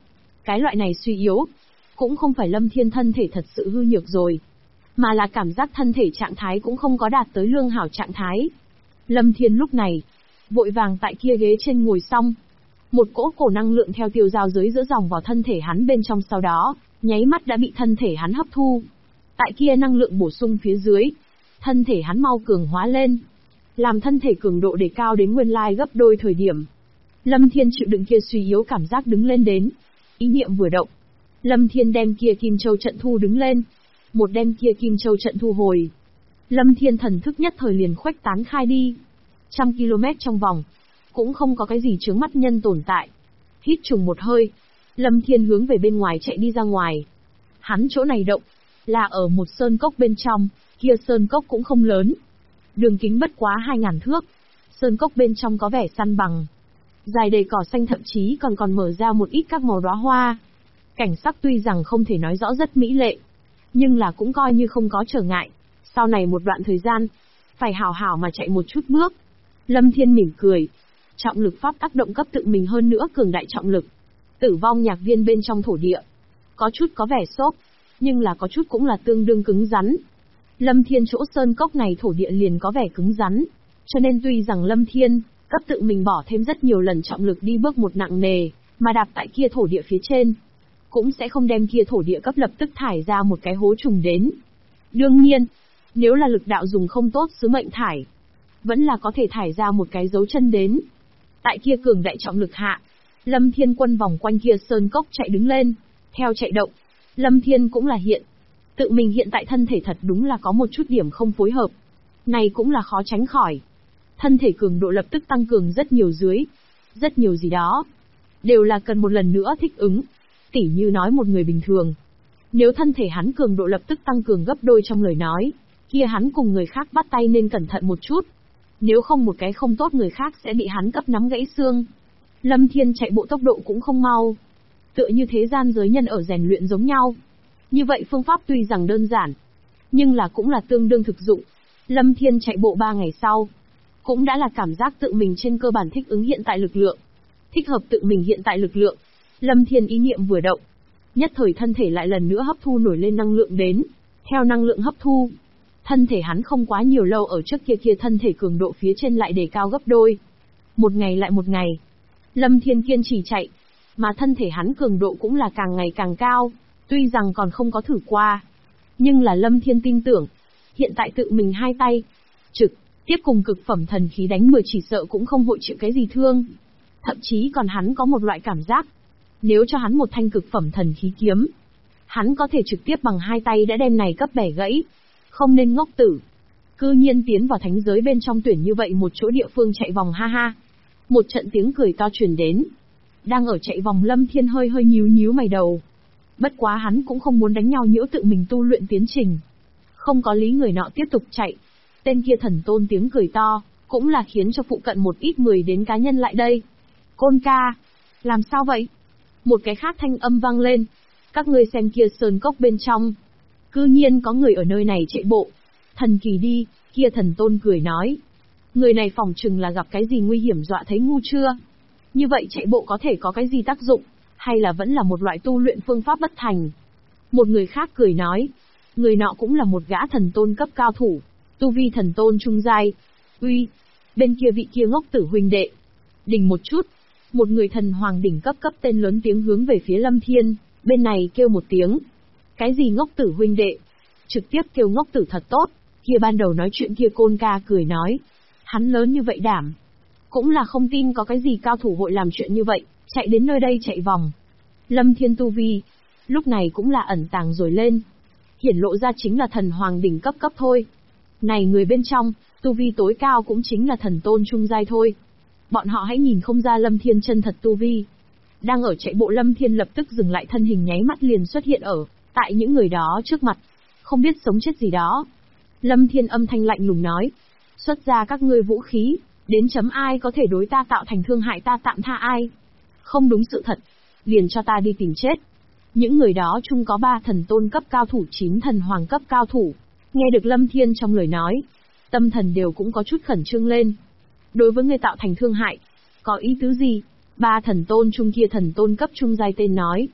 Cái loại này suy yếu, cũng không phải Lâm Thiên thân thể thật sự hư nhược rồi, mà là cảm giác thân thể trạng thái cũng không có đạt tới lương hảo trạng thái. Lâm Thiên lúc này, vội vàng tại kia ghế trên ngồi xong. Một cỗ cổ năng lượng theo tiêu giao giới giữa dòng vào thân thể hắn bên trong, sau đó, nháy mắt đã bị thân thể hắn hấp thu. Tại kia năng lượng bổ sung phía dưới, thân thể hắn mau cường hóa lên, làm thân thể cường độ đề cao đến nguyên lai gấp đôi thời điểm. Lâm Thiên chịu đựng kia suy yếu cảm giác đứng lên đến. Ý niệm vừa động, Lâm Thiên đem kia kim châu trận thu đứng lên, một đem kia kim châu trận thu hồi. Lâm Thiên thần thức nhất thời liền khuếch tán khai đi. 100 km trong vòng, cũng không có cái gì chướng mắt nhân tồn tại. Hít trùng một hơi, Lâm Thiên hướng về bên ngoài chạy đi ra ngoài. Hắn chỗ này động, là ở một sơn cốc bên trong, kia sơn cốc cũng không lớn. Đường kính bất quá 2.000 thước. Sơn cốc bên trong có vẻ săn bằng. Dài đầy cỏ xanh, thậm chí còn mở ra một ít các màu đóa hoa. Cảnh sắc tuy rằng không thể nói rõ rất mỹ lệ, nhưng là cũng coi như không có trở ngại. Sau này một đoạn thời gian, phải hảo hảo mà chạy một chút bước. Lâm Thiên mỉm cười. Trọng lực pháp tác động cấp tự mình hơn nữa cường đại trọng lực. Tử vong nhạc viên bên trong thổ địa, có chút có vẻ xốp, nhưng là có chút cũng là tương đương cứng rắn. Lâm Thiên chỗ sơn cốc này thổ địa liền có vẻ cứng rắn, cho nên tuy rằng Lâm Thiên cấp tự mình bỏ thêm rất nhiều lần trọng lực đi bước một nặng nề, mà đạp tại kia thổ địa phía trên, cũng sẽ không đem kia thổ địa cấp lập tức thải ra một cái hố trùng đến. Đương nhiên, nếu là lực đạo dùng không tốt sứ mệnh thải, vẫn là có thể thải ra một cái dấu chân đến. Tại kia cường đại trọng lực hạ, Lâm Thiên quân vòng quanh kia sơn cốc chạy đứng lên, theo chạy động, Lâm Thiên cũng là hiện. Tự mình hiện tại thân thể thật đúng là có một chút điểm không phối hợp. Này cũng là khó tránh khỏi. Thân thể cường độ lập tức tăng cường rất nhiều dưới. Rất nhiều gì đó. Đều là cần một lần nữa thích ứng. Tỉ như nói một người bình thường. Nếu thân thể hắn cường độ lập tức tăng cường gấp đôi trong lời nói, kia hắn cùng người khác bắt tay nên cẩn thận một chút. Nếu không một cái không tốt người khác sẽ bị hắn cấp nắm gãy xương. Lâm Thiên chạy bộ tốc độ cũng không mau. Tựa như thế gian giới nhân ở rèn luyện giống nhau. Như vậy phương pháp tuy rằng đơn giản, nhưng là cũng là tương đương thực dụng. Lâm Thiên chạy bộ 3 ngày sau, cũng đã là cảm giác tự mình trên cơ bản thích ứng hiện tại lực lượng. Thích hợp tự mình hiện tại lực lượng. Lâm Thiên ý niệm vừa động, nhất thời thân thể lại lần nữa hấp thu nổi lên năng lượng đến. Theo năng lượng hấp thu, thân thể hắn không quá nhiều lâu ở trước kia thân thể cường độ phía trên lại đề cao gấp đôi. Một ngày lại một ngày, Lâm Thiên kiên trì chạy, mà thân thể hắn cường độ cũng là càng ngày càng cao. Tuy rằng còn không có thử qua, nhưng là Lâm Thiên tin tưởng, hiện tại tự mình hai tay, trực tiếp cùng cực phẩm thần khí đánh 10 chỉ sợ cũng không hội chịu cái gì thương. Thậm chí còn hắn có một loại cảm giác, nếu cho hắn một thanh cực phẩm thần khí kiếm, hắn có thể trực tiếp bằng hai tay đã đem này cấp bẻ gãy. Không nên ngốc tử. Cư nhiên tiến vào thánh giới bên trong tuyển như vậy một chỗ địa phương chạy vòng, ha ha. Một trận tiếng cười to truyền đến. Đang ở chạy vòng Lâm Thiên hơi nhíu mày đầu. Bất quá hắn cũng không muốn đánh nhau nhiễu tự mình tu luyện tiến trình. Không có lý người nọ tiếp tục chạy. Tên kia thần tôn tiếng cười to, cũng là khiến cho phụ cận một ít 10 đến cá nhân lại đây. Côn ca, làm sao vậy? Một cái khác thanh âm vang lên. Các ngươi xem kia sơn cốc bên trong. Cư nhiên có người ở nơi này chạy bộ. Thần kỳ đi, kia thần tôn cười nói. Người này phỏng chừng là gặp cái gì nguy hiểm dọa thấy ngu chưa? Như vậy chạy bộ có thể có cái gì tác dụng? Hay là vẫn là một loại tu luyện phương pháp bất thành? Một người khác cười nói. Người nọ cũng là một gã thần tôn cấp cao thủ. Tu vi thần tôn trung giai. Uy, bên kia vị kia ngốc tử huynh đệ. Đình một chút. Một người thần hoàng đỉnh cấp tên lớn tiếng hướng về phía Lâm Thiên. Bên này kêu một tiếng. Cái gì ngốc tử huynh đệ? Trực tiếp kêu ngốc tử thật tốt. Kia ban đầu nói chuyện kia Côn ca cười nói. Hắn lớn như vậy đảm. Cũng là không tin có cái gì cao thủ hội làm chuyện như vậy, chạy đến nơi đây chạy vòng. Lâm Thiên tu vi, lúc này cũng là ẩn tàng rồi lên. Hiển lộ ra chính là thần hoàng đỉnh cấp thôi. Này người bên trong, tu vi tối cao cũng chính là thần tôn trung giai thôi. Bọn họ hãy nhìn không ra Lâm Thiên chân thật tu vi. Đang ở chạy bộ Lâm Thiên lập tức dừng lại thân hình nháy mắt liền xuất hiện ở tại những người đó trước mặt. Không biết sống chết gì đó. Lâm Thiên âm thanh lạnh lùng nói. Xuất ra các ngươi vũ khí, đến chấm ai có thể đối ta tạo thành thương hại ta tạm tha ai. Không đúng sự thật, liền cho ta đi tìm chết. Những người đó chung có 3 thần tôn cấp cao thủ, 9 thần hoàng cấp cao thủ. Nghe được Lâm Thiên trong lời nói, tâm thần đều cũng có chút khẩn trương lên. Đối với người tạo thành thương hại, có ý tứ gì? 3 thần tôn chung kia thần tôn cấp trung giai tên nói.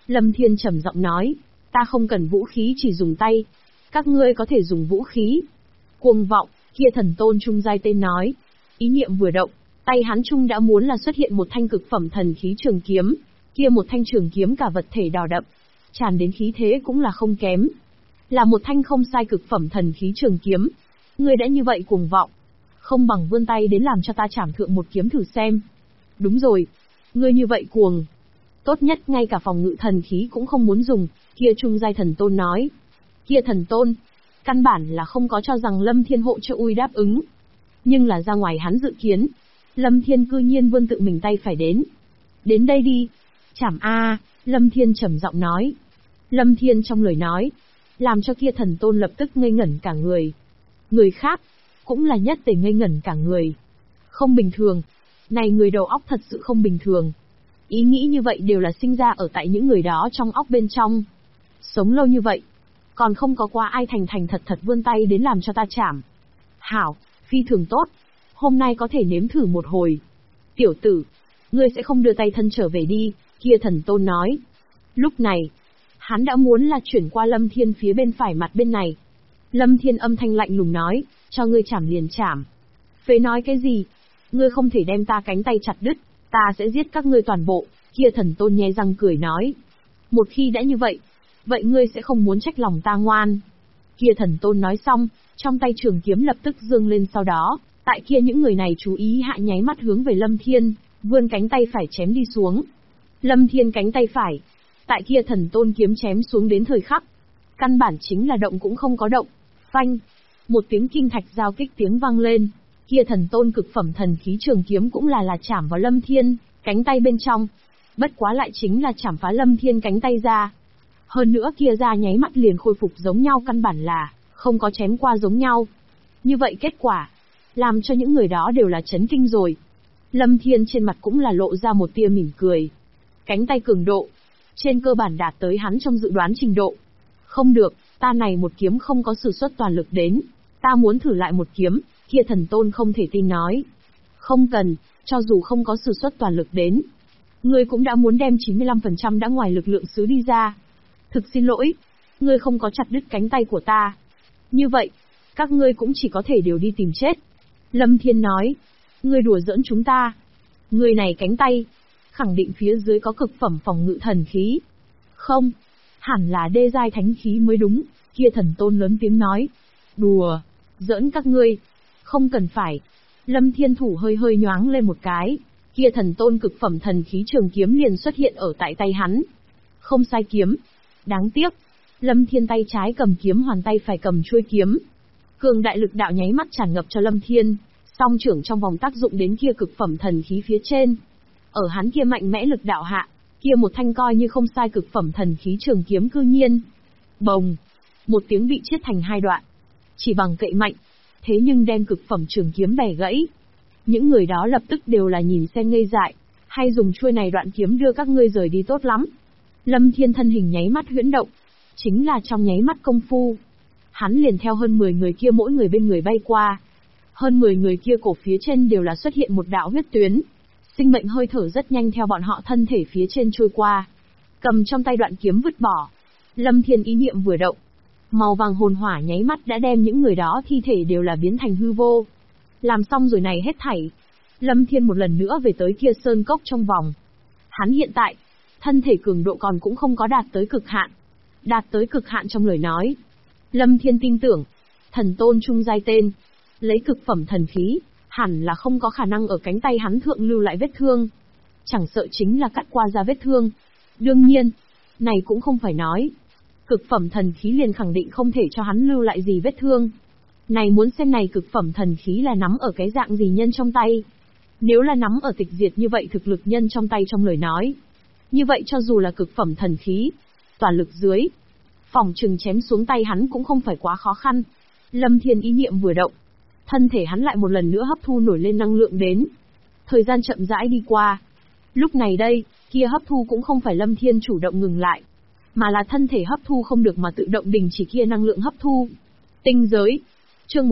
Lâm Thiên trầm giọng nói, ta không cần vũ khí, chỉ dùng tay. Các ngươi có thể dùng vũ khí. Cuồng vọng, kia thần tôn trung giai tên nói. Ý niệm vừa động, tay hắn trung đã muốn là xuất hiện một thanh cực phẩm thần khí trường kiếm. Kia một thanh trường kiếm cả vật thể đỏ đậm, tràn đến khí thế cũng là không kém. Là một thanh không sai cực phẩm thần khí trường kiếm. Ngươi đã như vậy cuồng vọng, không bằng vươn tay đến làm cho ta trảm thượng một kiếm thử xem. Đúng rồi, ngươi như vậy cuồng, tốt nhất ngay cả phòng ngự thần khí cũng không muốn dùng, kia trung giai thần tôn nói. Kia thần tôn, căn bản là không có cho rằng Lâm Thiên hộ trợ uy đáp ứng. Nhưng là ra ngoài hắn dự kiến, Lâm Thiên cư nhiên vươn tự mình tay phải đến. Đến đây đi, chảm a, Lâm Thiên trầm giọng nói. Lâm Thiên trong lời nói, làm cho kia thần tôn lập tức ngây ngẩn cả người. Người khác, cũng là nhất tề ngây ngẩn cả người. Không bình thường, này người đầu óc thật sự không bình thường. Ý nghĩ như vậy đều là sinh ra ở tại những người đó trong óc bên trong. Sống lâu như vậy, còn không có qua ai thành thật vươn tay đến làm cho ta chảm. Hảo, phi thường tốt, hôm nay có thể nếm thử một hồi. Tiểu tử, ngươi sẽ không đưa tay thân trở về đi, kia thần tôn nói. Lúc này, hắn đã muốn là chuyển qua Lâm Thiên phía bên phải mặt bên này. Lâm Thiên âm thanh lạnh lùng nói, cho ngươi chảm liền chảm. Phế nói cái gì? Ngươi không thể đem ta cánh tay chặt đứt, ta sẽ giết các ngươi toàn bộ, kia thần tôn nhe răng cười nói. Một khi đã như vậy, vậy ngươi sẽ không muốn trách lòng ta ngoan. Kia thần tôn nói xong, trong tay trường kiếm lập tức dương lên, sau đó, tại kia những người này chú ý hạ nháy mắt hướng về Lâm Thiên, vươn cánh tay phải chém đi xuống. Lâm Thiên cánh tay phải, tại kia thần tôn kiếm chém xuống đến thời khắc, căn bản chính là động cũng không có động. Phanh, một tiếng kim thạch giao kích tiếng vang lên, kia thần tôn cực phẩm thần khí trường kiếm cũng là chảm vào Lâm Thiên, cánh tay bên trong. Bất quá lại chính là chảm phá Lâm Thiên cánh tay ra. Hơn nữa kia ra nháy mắt liền khôi phục giống nhau, căn bản là không có chém qua giống nhau. Như vậy kết quả, làm cho những người đó đều là chấn kinh rồi. Lâm Thiên trên mặt cũng là lộ ra một tia mỉm cười. Cánh tay cường độ, trên cơ bản đạt tới hắn trong dự đoán trình độ. Không được, ta này một kiếm không có sử xuất toàn lực đến. Ta muốn thử lại một kiếm, kia thần tôn không thể tin nói. Không cần, cho dù không có sử xuất toàn lực đến. Ngươi cũng đã muốn đem 95% đã ngoài lực lượng xứ đi ra. Thực xin lỗi, ngươi không có chặt đứt cánh tay của ta. Như vậy, các ngươi cũng chỉ có thể đều đi tìm chết. Lâm Thiên nói, ngươi đùa giỡn chúng ta. Ngươi này cánh tay, khẳng định phía dưới có cực phẩm phòng ngự thần khí. Không, hẳn là đê giai thánh khí mới đúng, kia thần tôn lớn tiếng nói. Đùa, giỡn các ngươi, không cần phải. Lâm Thiên thủ hơi nhoáng lên một cái, kia thần tôn cực phẩm thần khí trường kiếm liền xuất hiện ở tại tay hắn. Không sai kiếm. Đáng tiếc, Lâm Thiên tay trái cầm kiếm, hoàn tay phải cầm chuôi kiếm. Cường đại lực đạo nháy mắt tràn ngập cho Lâm Thiên, song trưởng trong vòng tác dụng đến kia cực phẩm thần khí phía trên. Ở hắn kia mạnh mẽ lực đạo hạ, kia một thanh coi như không sai cực phẩm thần khí trường kiếm cư nhiên. Bồng! Một tiếng bị chiết thành hai đoạn. Chỉ bằng cậy mạnh, thế nhưng đem cực phẩm trường kiếm bẻ gãy. Những người đó lập tức đều là nhìn xem ngây dại, hay dùng chuôi này đoạn kiếm đưa các ngươi rời đi tốt lắm. Lâm Thiên thân hình nháy mắt huyễn động, chính là trong nháy mắt công phu. Hắn liền theo hơn 10 người kia mỗi người bên người bay qua. Hơn 10 người kia cổ phía trên đều là xuất hiện một đạo huyết tuyến. Sinh mệnh hơi thở rất nhanh theo bọn họ thân thể phía trên trôi qua. Cầm trong tay đoạn kiếm vứt bỏ. Lâm Thiên ý niệm vừa động, màu vàng hồn hỏa nháy mắt đã đem những người đó thi thể đều là biến thành hư vô. Làm xong rồi này hết thảy, Lâm Thiên một lần nữa về tới kia sơn cốc trong vòng. Hắn hiện tại, thân thể cường độ còn cũng không có đạt tới cực hạn. Đạt tới cực hạn trong lời nói, Lâm Thiên tin tưởng, thần tôn trung giai tên, lấy cực phẩm thần khí, hẳn là không có khả năng ở cánh tay hắn thượng lưu lại vết thương. Chẳng sợ chính là cắt qua ra vết thương. Đương nhiên, này cũng không phải nói, cực phẩm thần khí liền khẳng định không thể cho hắn lưu lại gì vết thương. Này muốn xem này cực phẩm thần khí là nắm ở cái dạng gì nhân trong tay. Nếu là nắm ở tịch diệt như vậy thực lực nhân trong tay trong lời nói, như vậy cho dù là cực phẩm thần khí, toàn lực dưới, phỏng chừng chém xuống tay hắn cũng không phải quá khó khăn. Lâm Thiên ý niệm vừa động, thân thể hắn lại một lần nữa hấp thu nổi lên năng lượng đến. Thời gian chậm rãi đi qua. Lúc này đây, kia hấp thu cũng không phải Lâm Thiên chủ động ngừng lại, mà là thân thể hấp thu không được mà tự động đình chỉ kia năng lượng hấp thu. Tinh giới. Chương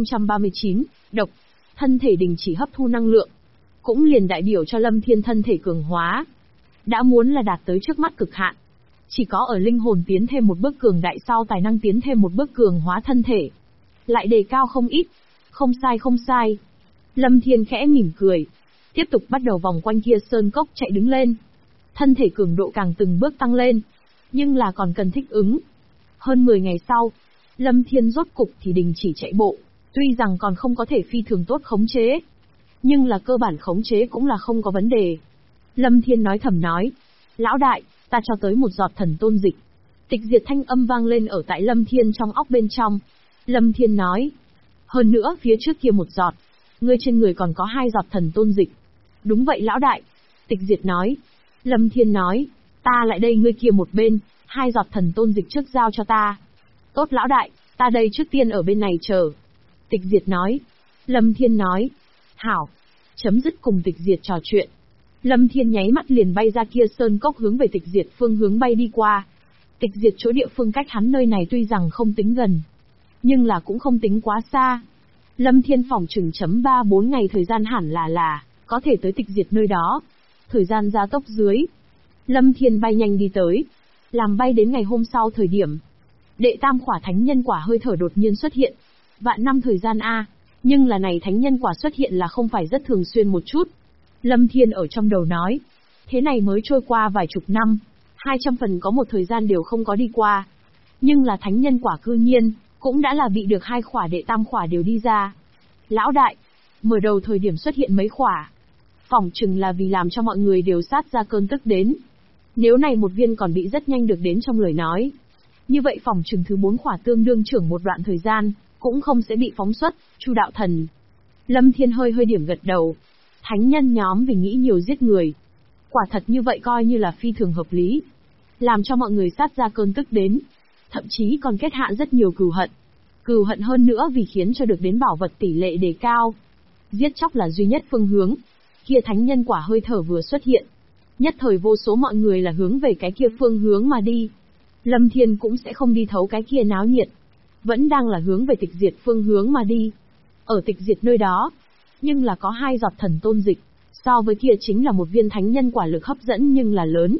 1039, độc. Thân thể đình chỉ hấp thu năng lượng, cũng liền đại biểu cho Lâm Thiên thân thể cường hóa. Đã muốn là đạt tới trước mắt cực hạn. Chỉ có ở linh hồn tiến thêm một bước cường đại sau tài năng tiến thêm một bước cường hóa thân thể. Lại đề cao không ít. Không sai không sai. Lâm Thiên khẽ mỉm cười. Tiếp tục bắt đầu vòng quanh kia sơn cốc chạy đứng lên. Thân thể cường độ càng từng bước tăng lên. Nhưng là còn cần thích ứng. Hơn 10 ngày sau, Lâm Thiên rốt cục thì đình chỉ chạy bộ. Tuy rằng còn không có thể phi thường tốt khống chế. Nhưng là cơ bản khống chế cũng là không có vấn đề. Lâm Thiên nói thầm nói. Lão đại, ta cho tới một giọt thần tôn dịch. Tịch diệt thanh âm vang lên ở tại Lâm Thiên trong óc bên trong. Lâm Thiên nói. Hơn nữa phía trước kia một giọt. Ngươi trên người còn có 2 giọt thần tôn dịch. Đúng vậy lão đại. Tịch diệt nói. Lâm Thiên nói. Ta lại đây ngươi kia một bên. 2 giọt thần tôn dịch trước giao cho ta. Tốt lão đại, ta đây trước tiên ở bên này chờ. Tịch diệt nói. Lâm Thiên nói. Hảo. Chấm dứt cùng tịch diệt trò chuyện. Lâm Thiên nháy mắt liền bay ra kia sơn cốc hướng về tịch diệt phương hướng bay đi qua. Tịch diệt chỗ địa phương cách hắn nơi này tuy rằng không tính gần, nhưng là cũng không tính quá xa. Lâm Thiên phỏng chừng chấm 3-4 ngày thời gian hẳn là có thể tới tịch diệt nơi đó. Thời gian gia tốc dưới. Lâm Thiên bay nhanh đi tới. Làm bay đến ngày hôm sau thời điểm. Đệ tam khỏa thánh nhân quả hơi thở đột nhiên xuất hiện. Vạn năm thời gian A. Nhưng là này thánh nhân quả xuất hiện là không phải rất thường xuyên một chút. Lâm Thiên ở trong đầu nói. Thế này mới trôi qua vài chục năm. 200 phần có một thời gian đều không có đi qua. Nhưng là thánh nhân quả cư nhiên, cũng đã là bị được 2 khỏa đệ tam khỏa đều đi ra. Lão đại, mở đầu thời điểm xuất hiện mấy khỏa. Phỏng chừng là vì làm cho mọi người đều sát ra cơn tức đến. Nếu này một viên còn bị rất nhanh được đến trong lời nói. Như vậy phỏng chừng thứ 4 khỏa tương đương trưởng một đoạn thời gian, cũng không sẽ bị phóng xuất, Chu đạo thần. Lâm Thiên hơi điểm gật đầu. Thánh nhân nhóm vì nghĩ nhiều giết người. Quả thật như vậy coi như là phi thường hợp lý. Làm cho mọi người sát ra cơn tức đến. Thậm chí còn kết hạ rất nhiều cừu hận. Cừu hận hơn nữa vì khiến cho được đến bảo vật tỷ lệ đề cao. Giết chóc là duy nhất phương hướng. Kia thánh nhân quả hơi thở vừa xuất hiện. Nhất thời vô số mọi người là hướng về cái kia phương hướng mà đi. Lâm Thiên cũng sẽ không đi thấu cái kia náo nhiệt. Vẫn đang là hướng về tịch diệt phương hướng mà đi. Ở tịch diệt nơi đó. Nhưng là có 2 giọt thần tôn dịch. So với kia chính là một viên thánh nhân quả lực hấp dẫn nhưng là lớn.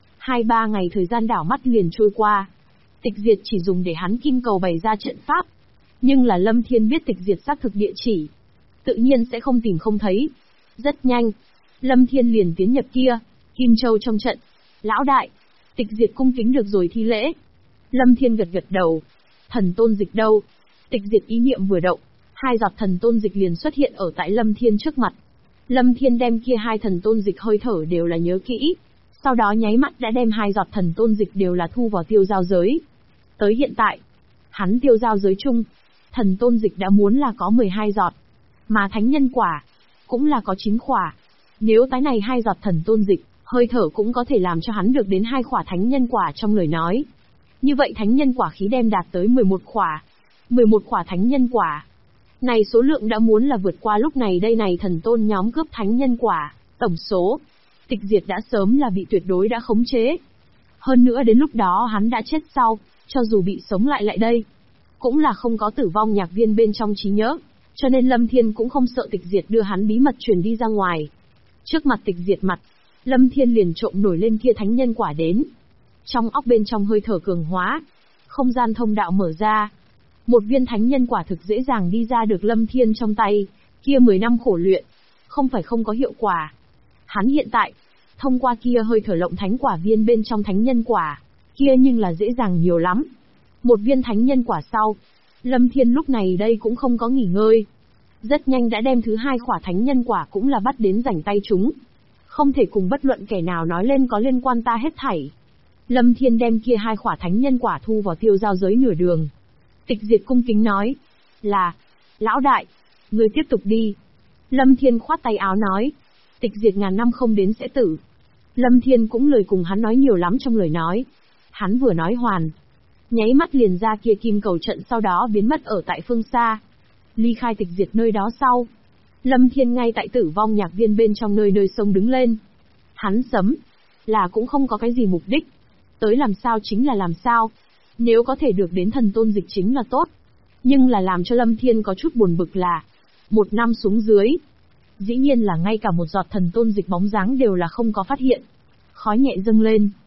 2-3 ngày thời gian đảo mắt liền trôi qua. Tịch diệt chỉ dùng để hắn kim cầu bày ra trận pháp. Nhưng là Lâm Thiên biết tịch diệt xác thực địa chỉ. Tự nhiên sẽ không tìm không thấy. Rất nhanh. Lâm Thiên liền tiến nhập kia. Kim Châu trong trận. Lão đại. Tịch diệt cung kính được rồi thi lễ. Lâm Thiên gật đầu. Thần tôn dịch đâu? Tịch diệt ý niệm vừa động. 2 giọt thần tôn dịch liền xuất hiện ở tại Lâm Thiên trước mặt. Lâm Thiên đem kia 2 thần tôn dịch hơi thở đều là nhớ kỹ. Sau đó nháy mắt đã đem 2 giọt thần tôn dịch đều là thu vào tiêu giao giới. Tới hiện tại, hắn tiêu giao giới chung, thần tôn dịch đã muốn là có 12 giọt. Mà thánh nhân quả, cũng là có 9 khỏa. Nếu tái này 2 giọt thần tôn dịch, hơi thở cũng có thể làm cho hắn được đến 2 khỏa thánh nhân quả trong lời nói. Như vậy thánh nhân quả khí đem đạt tới 11 khỏa. 11 khỏa thánh nhân quả. Này số lượng đã muốn là vượt qua lúc này đây này thần tôn nhóm cướp thánh nhân quả, tổng số. Tịch diệt đã sớm là bị tuyệt đối đã khống chế. Hơn nữa đến lúc đó hắn đã chết sau, cho dù bị sống lại đây. Cũng là không có tử vong nhạc viên bên trong trí nhớ. Cho nên Lâm Thiên cũng không sợ tịch diệt đưa hắn bí mật truyền đi ra ngoài. Trước mặt tịch diệt mặt, Lâm Thiên liền trộm nổi lên kia thánh nhân quả đến. Trong óc bên trong hơi thở cường hóa, không gian thông đạo mở ra. Một viên thánh nhân quả thực dễ dàng đi ra được Lâm Thiên trong tay, kia 10 năm khổ luyện, không phải không có hiệu quả. Hắn hiện tại, thông qua kia hơi thở lộng thánh quả viên bên trong thánh nhân quả, kia nhưng là dễ dàng nhiều lắm. Một viên thánh nhân quả sau, Lâm Thiên lúc này đây cũng không có nghỉ ngơi. Rất nhanh đã đem thứ 2 khỏa thánh nhân quả cũng là bắt đến rảnh tay chúng. Không thể cùng bất luận kẻ nào nói lên có liên quan ta hết thảy. Lâm Thiên đem kia 2 khỏa thánh nhân quả thu vào tiêu giao giới nửa đường. Tịch diệt cung kính nói, là, lão đại, người tiếp tục đi. Lâm Thiên khoát tay áo nói, tịch diệt ngàn năm không đến sẽ tử. Lâm Thiên cũng lời cùng hắn nói nhiều lắm trong lời nói. Hắn vừa nói hoàn, nháy mắt liền ra kia kim cầu trận sau đó biến mất ở tại phương xa. Ly khai tịch diệt nơi đó sau. Lâm Thiên ngay tại tử vong nhạc viên bên trong nơi sông đứng lên. Hắn sấm, là cũng không có cái gì mục đích. Tới làm sao chính là làm sao. Nếu có thể được đến thần tôn dịch chính là tốt. Nhưng là làm cho Lâm Thiên có chút buồn bực là, 1 năm xuống dưới. Dĩ nhiên là ngay cả một giọt thần tôn dịch bóng dáng đều là không có phát hiện. Khói nhẹ dâng lên.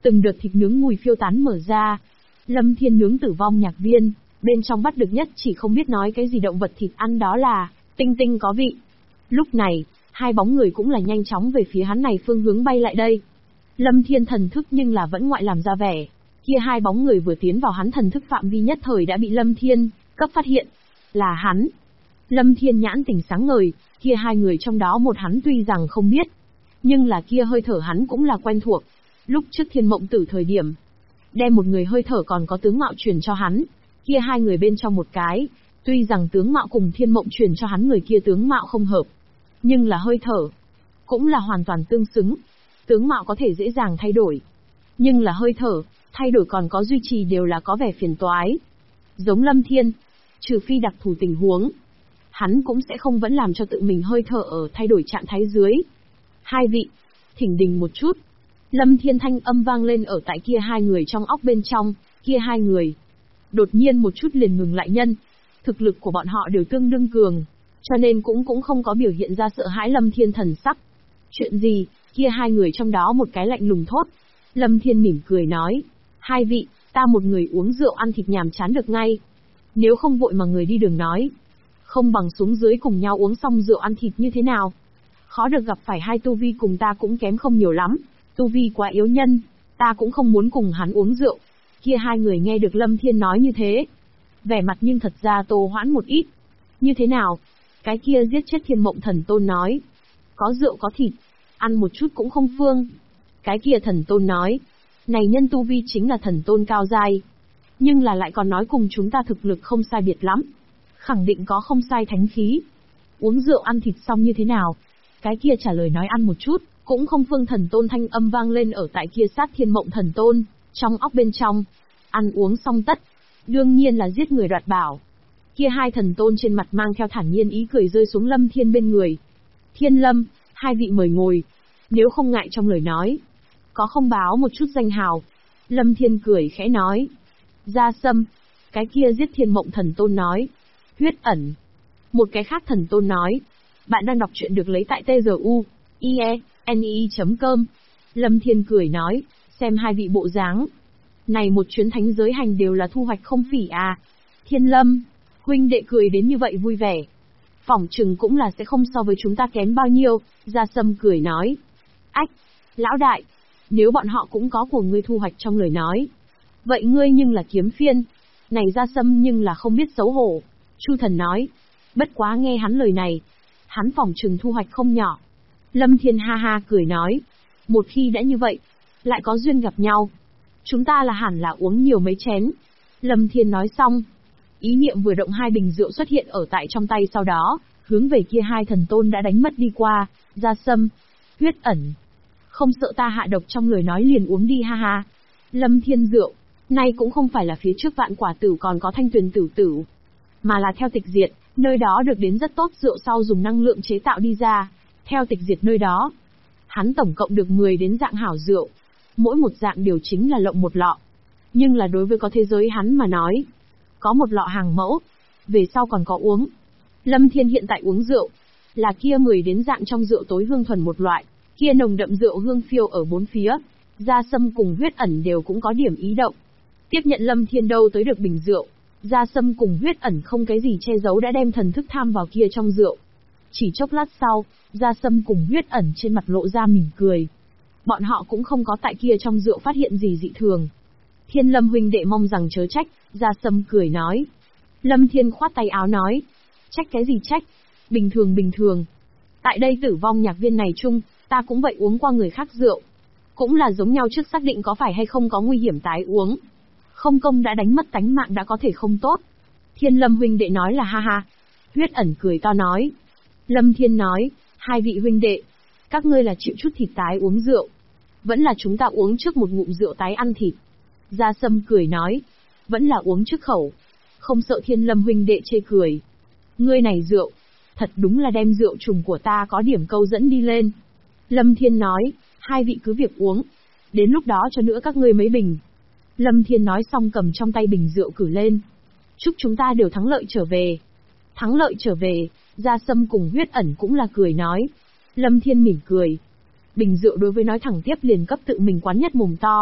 Từng đợt thịt nướng mùi phiêu tán mở ra. Lâm Thiên nướng Tử Vong Nhạc Viên, bên trong bắt được nhất chỉ không biết nói cái gì động vật thịt ăn đó là tinh tinh có vị. Lúc này, hai bóng người cũng là nhanh chóng về phía hắn này phương hướng bay lại đây. Lâm Thiên thần thức nhưng là vẫn ngoại làm ra vẻ. Kia hai bóng người vừa tiến vào hắn thần thức phạm vi nhất thời đã bị Lâm Thiên cấp phát hiện. Là hắn. Lâm Thiên nhãn tỉnh sáng ngời, kia hai người trong đó một hắn tuy rằng không biết, nhưng là kia hơi thở hắn cũng là quen thuộc. Lúc trước Thiên Mộng Tử thời điểm, đem một người hơi thở còn có tướng mạo truyền cho hắn. Kia hai người bên trong một cái, tuy rằng tướng mạo cùng Thiên Mộng truyền cho hắn người kia tướng mạo không hợp, nhưng là hơi thở cũng là hoàn toàn tương xứng. Tướng mạo có thể dễ dàng thay đổi, nhưng là hơi thở, thay đổi còn có duy trì đều là có vẻ phiền toái. Giống Lâm Thiên, trừ phi đặc thù tình huống, hắn cũng sẽ không vẫn làm cho tự mình hơi thở ở thay đổi trạng thái dưới. Hai vị, thỉnh đình một chút. Lâm Thiên thanh âm vang lên ở tại kia hai người trong óc bên trong, kia hai người đột nhiên một chút liền ngừng lại nhân. Thực lực của bọn họ đều tương đương cường, cho nên cũng không có biểu hiện ra sợ hãi Lâm Thiên thần sắc. Chuyện gì? Kia hai người trong đó một cái lạnh lùng thốt. Lâm Thiên mỉm cười nói, hai vị, ta một người uống rượu ăn thịt nhàm chán được ngay. Nếu không vội mà người đi đường nói, không bằng xuống dưới cùng nhau uống xong rượu ăn thịt như thế nào? Khó được gặp phải hai tu vi cùng ta cũng kém không nhiều lắm, tu vi quá yếu nhân, ta cũng không muốn cùng hắn uống rượu. Kia hai người nghe được Lâm Thiên nói như thế, vẻ mặt nhưng thật ra tô hoãn một ít. Như thế nào? Cái kia giết chết Thiên Mộng Thần Tôn nói, có rượu có thịt, ăn một chút cũng không phương. Cái kia Thần Tôn nói, này nhân tu vi chính là Thần Tôn cao giai, nhưng là lại còn nói cùng chúng ta thực lực không sai biệt lắm, khẳng định có không sai thánh khí. Uống rượu ăn thịt xong như thế nào? Cái kia trả lời nói ăn một chút, cũng không phương. Thần Tôn thanh âm vang lên ở tại kia sát Thiên Mộng Thần Tôn, trong óc bên trong. Ăn uống xong tất, đương nhiên là giết người đoạt bảo. Kia hai thần tôn trên mặt mang theo thản nhiên ý cười rơi xuống Lâm Thiên bên người. Thiên Lâm, hai vị mời ngồi. Nếu không ngại trong lời nói, có không báo một chút danh hào? Lâm Thiên cười khẽ nói. Gia Sâm. Cái kia giết Thiên Mộng Thần Tôn nói. Huyết Ẩn. Một cái khác thần tôn nói. Bạn đang đọc truyện được lấy tại tzu.ie.ne.com. Lâm Thiên cười nói, xem hai vị bộ dáng. Này một chuyến thánh giới hành đều là thu hoạch không phỉ à. Thiên Lâm, huynh đệ cười đến như vậy vui vẻ, phỏng chừng cũng là sẽ không so với chúng ta kém bao nhiêu. Gia Sâm cười nói. Ách, lão đại, nếu bọn họ cũng có của ngươi thu hoạch trong lời nói, vậy ngươi nhưng là kiếm phiên. Này Gia Sâm nhưng là không biết xấu hổ. Chu Thần nói. Bất quá nghe hắn lời này, hắn phỏng chừng thu hoạch không nhỏ. Lâm Thiên ha ha cười nói. Một khi đã như vậy, lại có duyên gặp nhau, chúng ta là hẳn là uống nhiều mấy chén. Lâm Thiên nói xong, ý niệm vừa động hai bình rượu xuất hiện ở tại trong tay, sau đó hướng về kia hai thần tôn đã đánh mất đi qua. Gia Sâm, Huyết Ẩn, không sợ ta hạ độc trong lời nói liền uống đi ha ha. Lâm Thiên rượu, nay cũng không phải là phía trước Vạn Quả Tử còn có Thanh Tuyền Tử, mà là theo Tịch Diệt, nơi đó được đến rất tốt rượu sau dùng năng lượng chế tạo đi ra. Theo Tịch Diệt nơi đó, hắn tổng cộng được 10 đến dạng hảo rượu, mỗi một dạng đều chính là lộng một lọ. Nhưng là đối với có thế giới hắn mà nói, có một lọ hàng mẫu, về sau còn có uống. Lâm Thiên hiện tại uống rượu, là kia 10 đến dạng trong rượu tối hương thuần một loại, kia nồng đậm rượu hương phiêu ở bốn phía. Gia Sâm cùng Huyết Ẩn đều cũng có điểm ý động. Tiếp nhận Lâm Thiên đâu tới được bình rượu, Gia Sâm cùng Huyết Ẩn không cái gì che giấu đã đem thần thức tham vào kia trong rượu. Chỉ chốc lát sau, Gia Sâm cùng Huyết Ẩn trên mặt lộ ra mỉm cười. Bọn họ cũng không có tại kia trong rượu phát hiện gì dị thường. Thiên Lâm huynh đệ mong rằng chớ trách. Gia Sâm cười nói. Lâm Thiên khoát tay áo nói. Trách cái gì trách? Bình thường bình thường. Tại đây Tử Vong Nhạc Viên này chung, ta cũng vậy uống qua người khác rượu. Cũng là giống nhau trước xác định có phải hay không có nguy hiểm tái uống. Không công đã đánh mất tánh mạng đã có thể không tốt. Thiên Lâm huynh đệ nói là ha ha. Huyết Ẩn cười to nói. Lâm Thiên nói, hai vị huynh đệ, các ngươi là chịu chút thịt tái uống rượu, vẫn là chúng ta uống trước một ngụm rượu tái ăn thịt? Gia Sâm cười nói, vẫn là uống trước khẩu. Không sợ Thiên Lâm huynh đệ chê cười. Ngươi này rượu, thật đúng là đem rượu trùng của ta có điểm câu dẫn đi lên. Lâm Thiên nói, hai vị cứ việc uống, đến lúc đó cho nữa các ngươi mấy bình. Lâm Thiên nói xong cầm trong tay bình rượu cử lên. Chúc chúng ta đều thắng lợi trở về. Thắng lợi trở về. Gia Sâm cùng Huyết Ẩn cũng là cười nói. Lâm Thiên mỉm cười. Bình rượu đối với nói thẳng tiếp liền cấp tự mình quán nhất mồm to.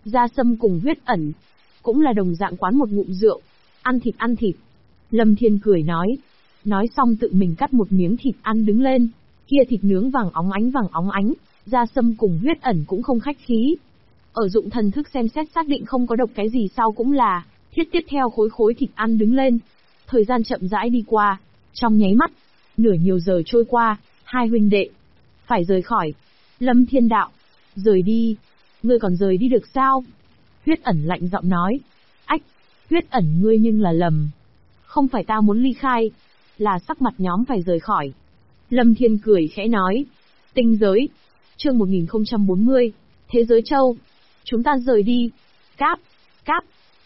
Gia Sâm cùng Huyết Ẩn, cũng là đồng dạng quán một ngụm rượu, ăn thịt. Lâm Thiên cười nói xong tự mình cắt một miếng thịt ăn đứng lên, kia thịt nướng vàng óng ánh, Gia Sâm cùng Huyết Ẩn cũng không khách khí. Ở dụng thần thức xem xét xác định không có độc cái gì sau cũng là, tiếp theo khối thịt ăn đứng lên. Thời gian chậm rãi đi qua, trong nháy mắt, nửa nhiều giờ trôi qua, hai huynh đệ phải rời khỏi. Lâm Thiên đạo, rời đi, ngươi còn rời đi được sao? Huyết Ẩn lạnh giọng nói, ách, Huyết Ẩn ngươi nhưng là lầm. Không phải ta muốn ly khai, là sắc mặt nhóm phải rời khỏi. Lâm Thiên cười khẽ nói, tinh giới, chương 1040, Thế giới châu, chúng ta rời đi. Cáp,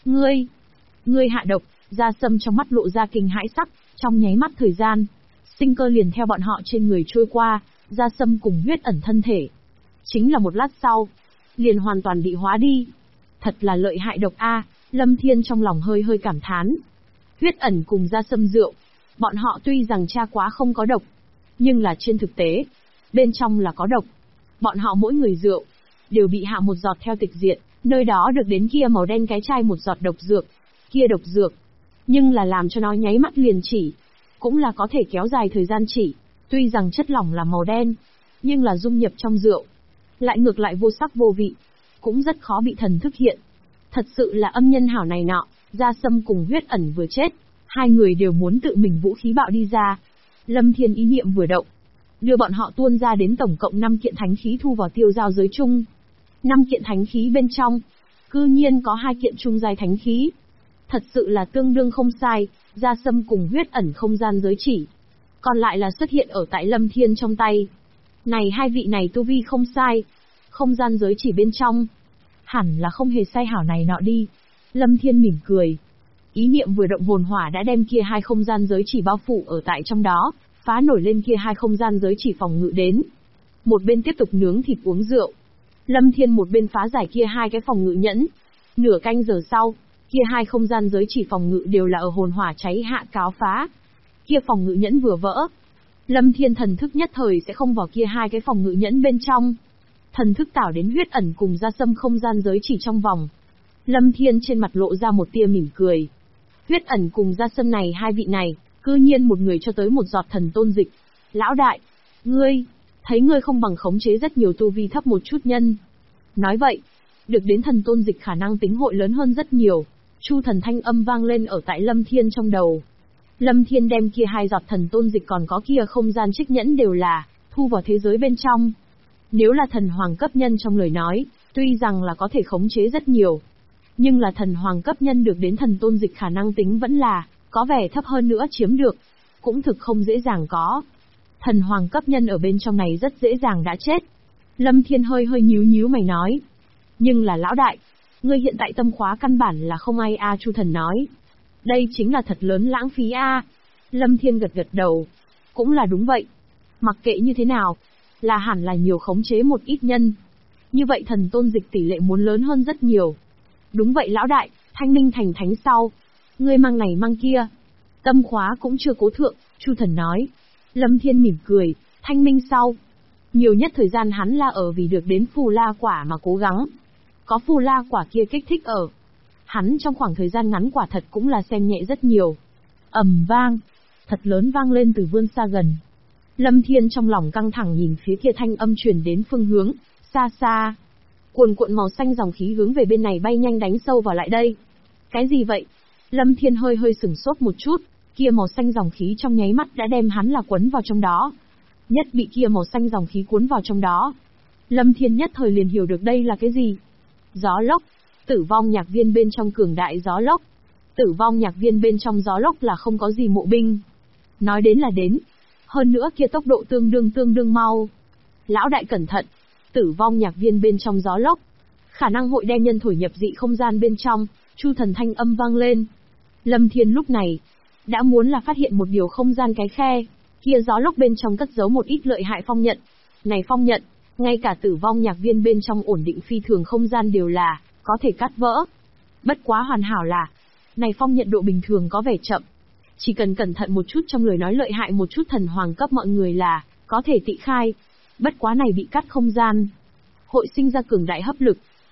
ngươi hạ độc. Gia Sâm trong mắt lộ ra kinh hãi sắc, trong nháy mắt thời gian, sinh cơ liền theo bọn họ trên người trôi qua, Gia Sâm cùng Huyết Ẩn thân thể. Chính là một lát sau, liền hoàn toàn bị hóa đi. Thật là lợi hại độc a, Lâm Thiên trong lòng hơi cảm thán. Huyết Ẩn cùng Gia Sâm rượu, bọn họ tuy rằng tra quá không có độc, nhưng là trên thực tế, bên trong là có độc. Bọn họ mỗi người rượu, đều bị hạ một giọt theo tịch diệt, nơi đó được đến kia màu đen cái chai một giọt độc dược. Kia độc dược, nhưng là làm cho nó nháy mắt liền chỉ, cũng là có thể kéo dài thời gian chỉ, tuy rằng chất lỏng là màu đen, nhưng là dung nhập trong rượu, lại ngược lại vô sắc vô vị, cũng rất khó bị thần thức hiện. Thật sự là âm nhân hảo này nọ. Gia Sâm cùng Huyết Ẩn vừa chết, hai người đều muốn tự mình vũ khí bạo đi ra. Lâm Thiên ý niệm vừa động, đưa bọn họ tuôn ra đến tổng cộng 5 kiện thánh khí thu vào tiêu giao giới chung. 5 kiện thánh khí bên trong, cư nhiên có 2 kiện trung giai thánh khí. Thật sự là tương đương không sai, Gia Sâm cùng Huyết Ẩn không gian giới chỉ. Còn lại là xuất hiện ở tại Lâm Thiên trong tay. Này hai vị này tu vi không sai, không gian giới chỉ bên trong, hẳn là không hề sai hảo này nọ đi. Lâm Thiên mỉm cười. Ý niệm vừa động hồn hỏa đã đem kia hai không gian giới chỉ bao phủ ở tại trong đó, phá nổi lên kia hai không gian giới chỉ phòng ngự đến. Một bên tiếp tục nướng thịt uống rượu. Lâm Thiên một bên phá giải kia hai cái phòng ngự nhẫn. Nửa canh giờ sau, kia hai không gian giới chỉ phòng ngự đều là ở hồn hỏa cháy hạ cáo phá. Kia phòng ngự nhẫn vừa vỡ, Lâm Thiên thần thức nhất thời sẽ không vào kia hai cái phòng ngự nhẫn bên trong. Thần thức tảo đến Huyết Ẩn cùng Gia Sâm không gian giới chỉ trong vòng. Lâm Thiên trên mặt lộ ra một tia mỉm cười. Huyết Ẩn cùng Gia Sâm này hai vị này, cư nhiên một người cho tới một giọt thần tôn dịch. Lão đại, ngươi, thấy ngươi không bằng khống chế rất nhiều tu vi thấp một chút nhân. Nói vậy, được đến thần tôn dịch khả năng tính hội lớn hơn rất nhiều. Chu thần thanh âm vang lên ở tại Lâm Thiên trong đầu. Lâm Thiên đem kia hai giọt thần tôn dịch còn có kia không gian trích nhẫn đều là thu vào thế giới bên trong. Nếu là thần hoàng cấp nhân trong lời nói, tuy rằng là có thể khống chế rất nhiều, nhưng là thần hoàng cấp nhân được đến thần tôn dịch khả năng tính vẫn là có vẻ thấp hơn nữa chiếm được, cũng thực không dễ dàng có. Thần hoàng cấp nhân ở bên trong này rất dễ dàng đã chết. Lâm Thiên hơi nhíu mày nói. Nhưng là lão đại, ngươi hiện tại tâm khóa căn bản là không ai a. Chu thần nói. Đây chính là thật lớn lãng phí a. Lâm Thiên gật đầu. Cũng là đúng vậy. Mặc kệ như thế nào, là hẳn là nhiều khống chế một ít nhân. Như vậy thần tôn dịch tỷ lệ muốn lớn hơn rất nhiều. Đúng vậy lão đại, Thanh Minh thành thánh sau. Ngươi mang này mang kia. Tâm khóa cũng chưa cố thượng, Chu thần nói. Lâm Thiên mỉm cười, Thanh Minh sau. Nhiều nhất thời gian hắn là ở vì được đến phù la quả mà cố gắng. Có phù la quả kia kích thích ở. Hắn trong khoảng thời gian ngắn quả thật cũng là xem nhẹ rất nhiều. Ầm vang, thật lớn vang lên từ vươn xa gần. Lâm Thiên trong lòng căng thẳng nhìn phía kia thanh âm truyền đến phương hướng, xa xa. Cuồn cuộn màu xanh dòng khí hướng về bên này bay nhanh đánh sâu vào lại đây. Cái gì vậy? Lâm Thiên hơi sửng sốt một chút, kia màu xanh dòng khí trong nháy mắt đã đem hắn là quấn vào trong đó. Nhất bị kia màu xanh dòng khí cuốn vào trong đó. Lâm Thiên nhất thời liền hiểu được đây là cái gì. Gió lốc, tử vong nhạc viên bên trong cường đại gió lốc. Tử vong nhạc viên bên trong gió lốc là không có gì mộ binh. Nói đến là đến. Hơn nữa kia tốc độ tương đương mau. Lão đại cẩn thận, tử vong nhạc viên bên trong gió lốc. Khả năng hội đem nhân thổi nhập dị không gian bên trong, Chu thần thanh âm vang lên. Lâm Thiên lúc này, đã muốn là phát hiện một điều không gian cái khe. Kia gió lốc bên trong cất giấu một ít lợi hại phong nhận. Này phong nhận, ngay cả tử vong nhạc viên bên trong ổn định phi thường không gian đều là có thể cắt vỡ. Bất quá hoàn hảo là, này phong nhận độ bình thường có vẻ chậm. Chỉ cần cẩn thận một chút trong lời nói lợi hại một chút thần hoàng cấp mọi người là có thể tị khai. Bất quá này bị cắt không gian, hội sinh ra cường đại hấp lực.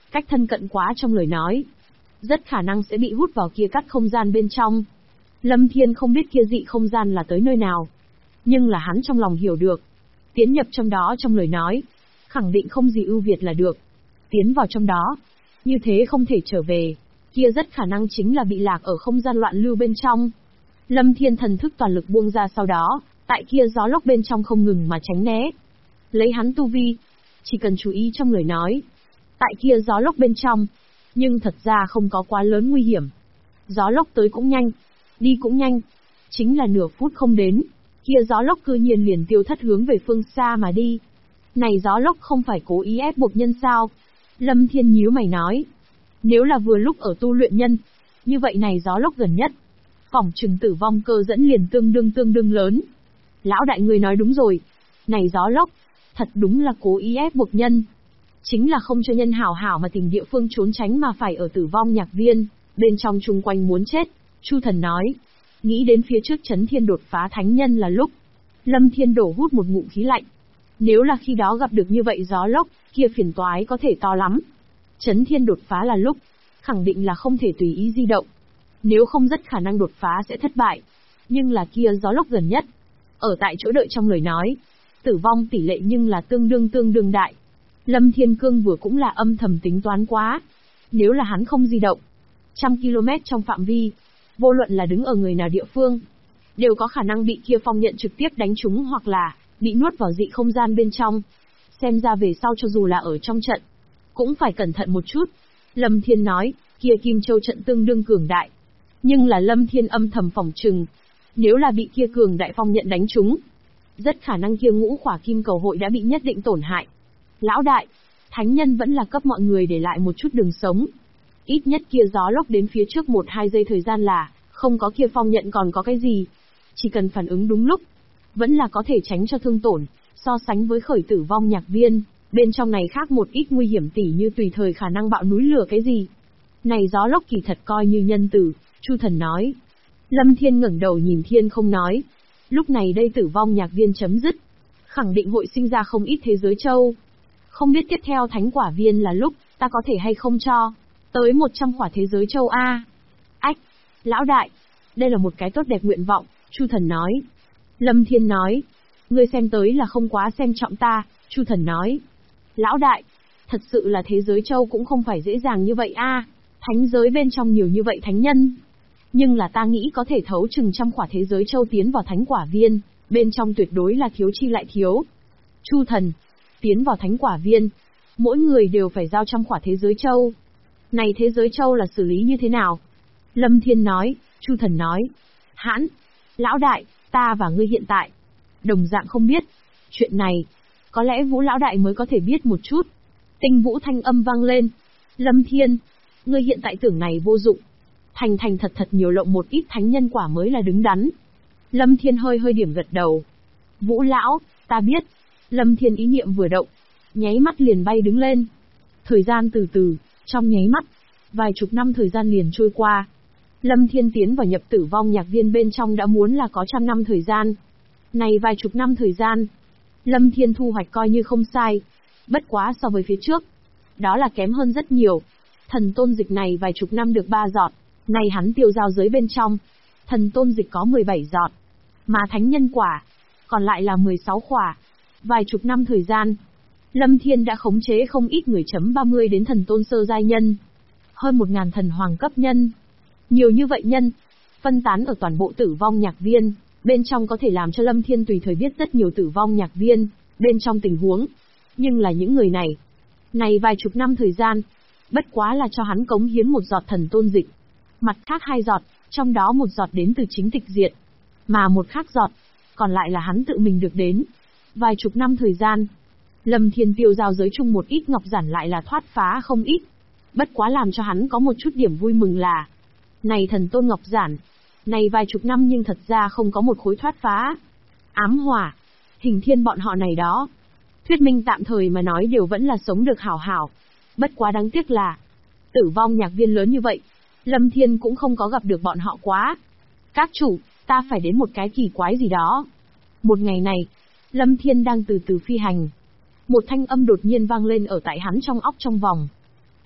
cách thân cận quá trong lời nói. Rất khả năng sẽ bị hút vào kia cắt không gian bên trong. Lâm Thiên không biết kia dị không gian là tới nơi nào. Nhưng là hắn trong lòng hiểu được. Tiến nhập trong đó trong lời nói. Khẳng định không gì ưu việt là được. Tiến vào trong đó. Như thế không thể trở về. Kia rất khả năng chính là bị lạc ở không gian loạn lưu bên trong. Lâm Thiên thần thức toàn lực buông ra sau đó. Tại kia gió lốc bên trong không ngừng mà tránh né. Lấy hắn tu vi. Chỉ cần chú ý trong lời nói. Tại kia gió lốc bên trong. Nhưng thật ra không có quá lớn nguy hiểm. Gió lốc tới cũng nhanh. Đi cũng nhanh. Chính là nửa phút không đến. Kia gió lốc cư nhiên liền tiêu thất hướng về phương xa mà đi. Này gió lốc không phải cố ý ép buộc nhân sao? Lâm Thiên nhíu mày nói. Nếu là vừa lúc ở tu luyện nhân. Như vậy này gió lốc gần nhất. Phỏng chừng tử vong cơ dẫn liền tương đương lớn. Lão đại người nói đúng rồi. Này gió lốc. Thật đúng là cố ý ép buộc nhân. Chính là không cho nhân hảo hảo mà tìm địa phương trốn tránh mà phải ở tử vong nhạc viên. Bên trong chung quanh muốn chết. Chu thần nói. Nghĩ đến phía trước Chấn Thiên đột phá thánh nhân là lúc. Lâm Thiên đổ hút một ngụm khí lạnh. Nếu là khi đó gặp được như vậy gió lốc, kia phiền toái có thể to lắm. Chấn Thiên đột phá là lúc, khẳng định là không thể tùy ý di động. Nếu không rất khả năng đột phá sẽ thất bại. Nhưng là kia gió lốc gần nhất. Ở tại chỗ đợi trong lời nói. Tử vong tỷ lệ nhưng là tương đương đại. Lâm Thiên Cương vừa cũng là âm thầm tính toán quá. Nếu là hắn không di động, 100 km trong phạm vi, vô luận là đứng ở người nào địa phương, đều có khả năng bị kia phong nhận trực tiếp đánh trúng hoặc là bị nuốt vào dị không gian bên trong. Xem ra về sau cho dù là ở trong trận, cũng phải cẩn thận một chút. Lâm Thiên nói, kia Kim Châu trận tương đương cường đại. Nhưng là Lâm Thiên âm thầm phỏng chừng, nếu là bị kia cường đại phong nhận đánh trúng, rất khả năng kia ngũ khỏa kim cầu hội đã bị nhất định tổn hại. Lão đại, thánh nhân vẫn là cấp mọi người để lại một chút đường sống. Ít nhất kia gió lốc đến phía trước 1-2 giây thời gian là, không có kia phong nhận còn có cái gì. Chỉ cần phản ứng đúng lúc, vẫn là có thể tránh cho thương tổn, so sánh với khởi tử vong nhạc viên, bên trong này khác một ít nguy hiểm tỉ như tùy thời khả năng bạo núi lửa cái gì. Này gió lốc kỳ thật coi như nhân tử, Chu thần nói. Lâm Thiên ngẩng đầu nhìn thiên không nói. Lúc này đây tử vong nhạc viên chấm dứt, khẳng định hội sinh ra không ít thế giới châu. Không biết tiếp theo thánh quả viên là lúc, ta có thể hay không cho tới 100 quả thế giới châu A. Ách, lão đại, đây là một cái tốt đẹp nguyện vọng, Chu thần nói. Lâm Thiên nói, ngươi xem tới là không quá xem trọng ta, Chu thần nói. Lão đại, thật sự là thế giới châu cũng không phải dễ dàng như vậy a. Thánh giới bên trong nhiều như vậy thánh nhân. Nhưng là ta nghĩ có thể thấu chừng 100 quả thế giới châu tiến vào thánh quả viên, bên trong tuyệt đối là thiếu chi lại thiếu. Chu thần, tiến vào thánh quả viên, mỗi người đều phải giao 100 quả thế giới châu. Này thế giới châu là xử lý như thế nào? Lâm Thiên nói, Chu thần nói. Hãn, lão đại, ta và ngươi hiện tại đồng dạng không biết. Chuyện này, có lẽ Vũ lão đại mới có thể biết một chút. Tinh Vũ thanh âm vang lên. Lâm Thiên, ngươi hiện tại tưởng này vô dụng. Thành thật nhiều lộng một ít thánh nhân quả mới là đứng đắn. Lâm Thiên hơi điểm gật đầu. Vũ lão, ta biết. Lâm Thiên ý niệm vừa động, nháy mắt liền bay đứng lên. Thời gian từ từ, trong nháy mắt, vài chục năm thời gian liền trôi qua. Lâm Thiên tiến vào nhập tử vong nhạc viên bên trong đã muốn là có 100 năm thời gian. Này vài chục năm thời gian, Lâm Thiên thu hoạch coi như không sai. Bất quá so với phía trước, đó là kém hơn rất nhiều. Thần tôn dịch này vài chục năm được 3 giọt, này hắn tiêu giao giới bên trong. Thần tôn dịch có 17 giọt, mà thánh nhân quả, còn lại là 16 khỏa. Vài chục năm thời gian, Lâm Thiên đã khống chế không ít người chấm 30 đến thần tôn sơ giai nhân. Hơn 1000 thần hoàng cấp nhân. Nhiều như vậy nhân, phân tán ở toàn bộ tử vong nhạc viên, bên trong có thể làm cho Lâm Thiên tùy thời biết rất nhiều tử vong nhạc viên, bên trong tình huống. Nhưng là những người này vài chục năm thời gian, bất quá là cho hắn cống hiến một giọt thần tôn dịch. Mặt khác 2 giọt, trong đó một giọt đến từ chính tịch diệt, mà một khác giọt, còn lại là hắn tự mình được đến. Vài chục năm thời gian, Lâm Thiên tiêu giao giới chung một ít ngọc giản lại là thoát phá không ít. Bất quá làm cho hắn có một chút điểm vui mừng là, này thần tôn ngọc giản, này vài chục năm nhưng thật ra không có một khối thoát phá. Ám hỏa, hình thiên bọn họ này đó, thuyết minh tạm thời mà nói đều vẫn là sống được hảo hảo. Bất quá đáng tiếc là, tử vong nhạc viên lớn như vậy, Lâm Thiên cũng không có gặp được bọn họ quá. Các chủ, ta phải đến một cái kỳ quái gì đó. Một ngày này, Lâm Thiên đang từ từ phi hành. Một thanh âm đột nhiên vang lên ở tại hắn trong óc trong vòng.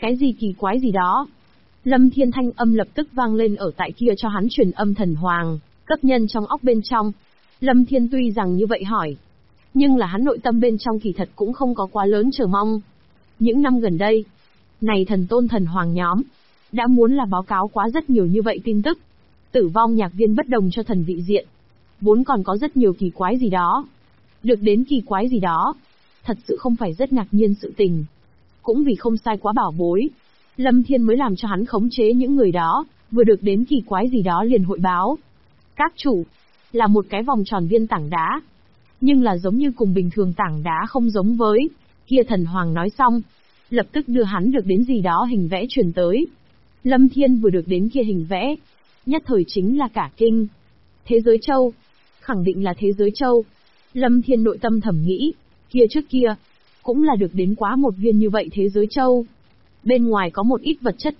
Cái gì kỳ quái gì đó? Lâm Thiên thanh âm lập tức vang lên ở tại kia cho hắn truyền âm thần hoàng, cấp nhân trong óc bên trong. Lâm Thiên tuy rằng như vậy hỏi, nhưng là hắn nội tâm bên trong kỳ thật cũng không có quá lớn chờ mong. Những năm gần đây, này thần tôn thần hoàng nhóm, đã muốn là báo cáo quá rất nhiều như vậy tin tức. Tử vong nhạc viên bất đồng cho thần vị diện. Vốn còn có rất nhiều kỳ quái gì đó. Được đến kỳ quái gì đó, thật sự không phải rất ngạc nhiên sự tình. Cũng vì không sai quá bảo bối, Lâm Thiên mới làm cho hắn khống chế những người đó, vừa được đến kỳ quái gì đó liền hội báo. Các chủ, là một cái vòng tròn viên tảng đá. Nhưng là giống như cùng bình thường tảng đá không giống với. Kia thần hoàng nói xong, lập tức đưa hắn được đến gì đó hình vẽ truyền tới. Lâm Thiên vừa được đến kia hình vẽ, nhất thời chính là cả kinh. Thế giới châu, khẳng định là thế giới châu. Lâm Thiên nội tâm thầm nghĩ, kia trước kia, cũng là được đến quá một viên như vậy thế giới châu. Bên ngoài có một ít vật chất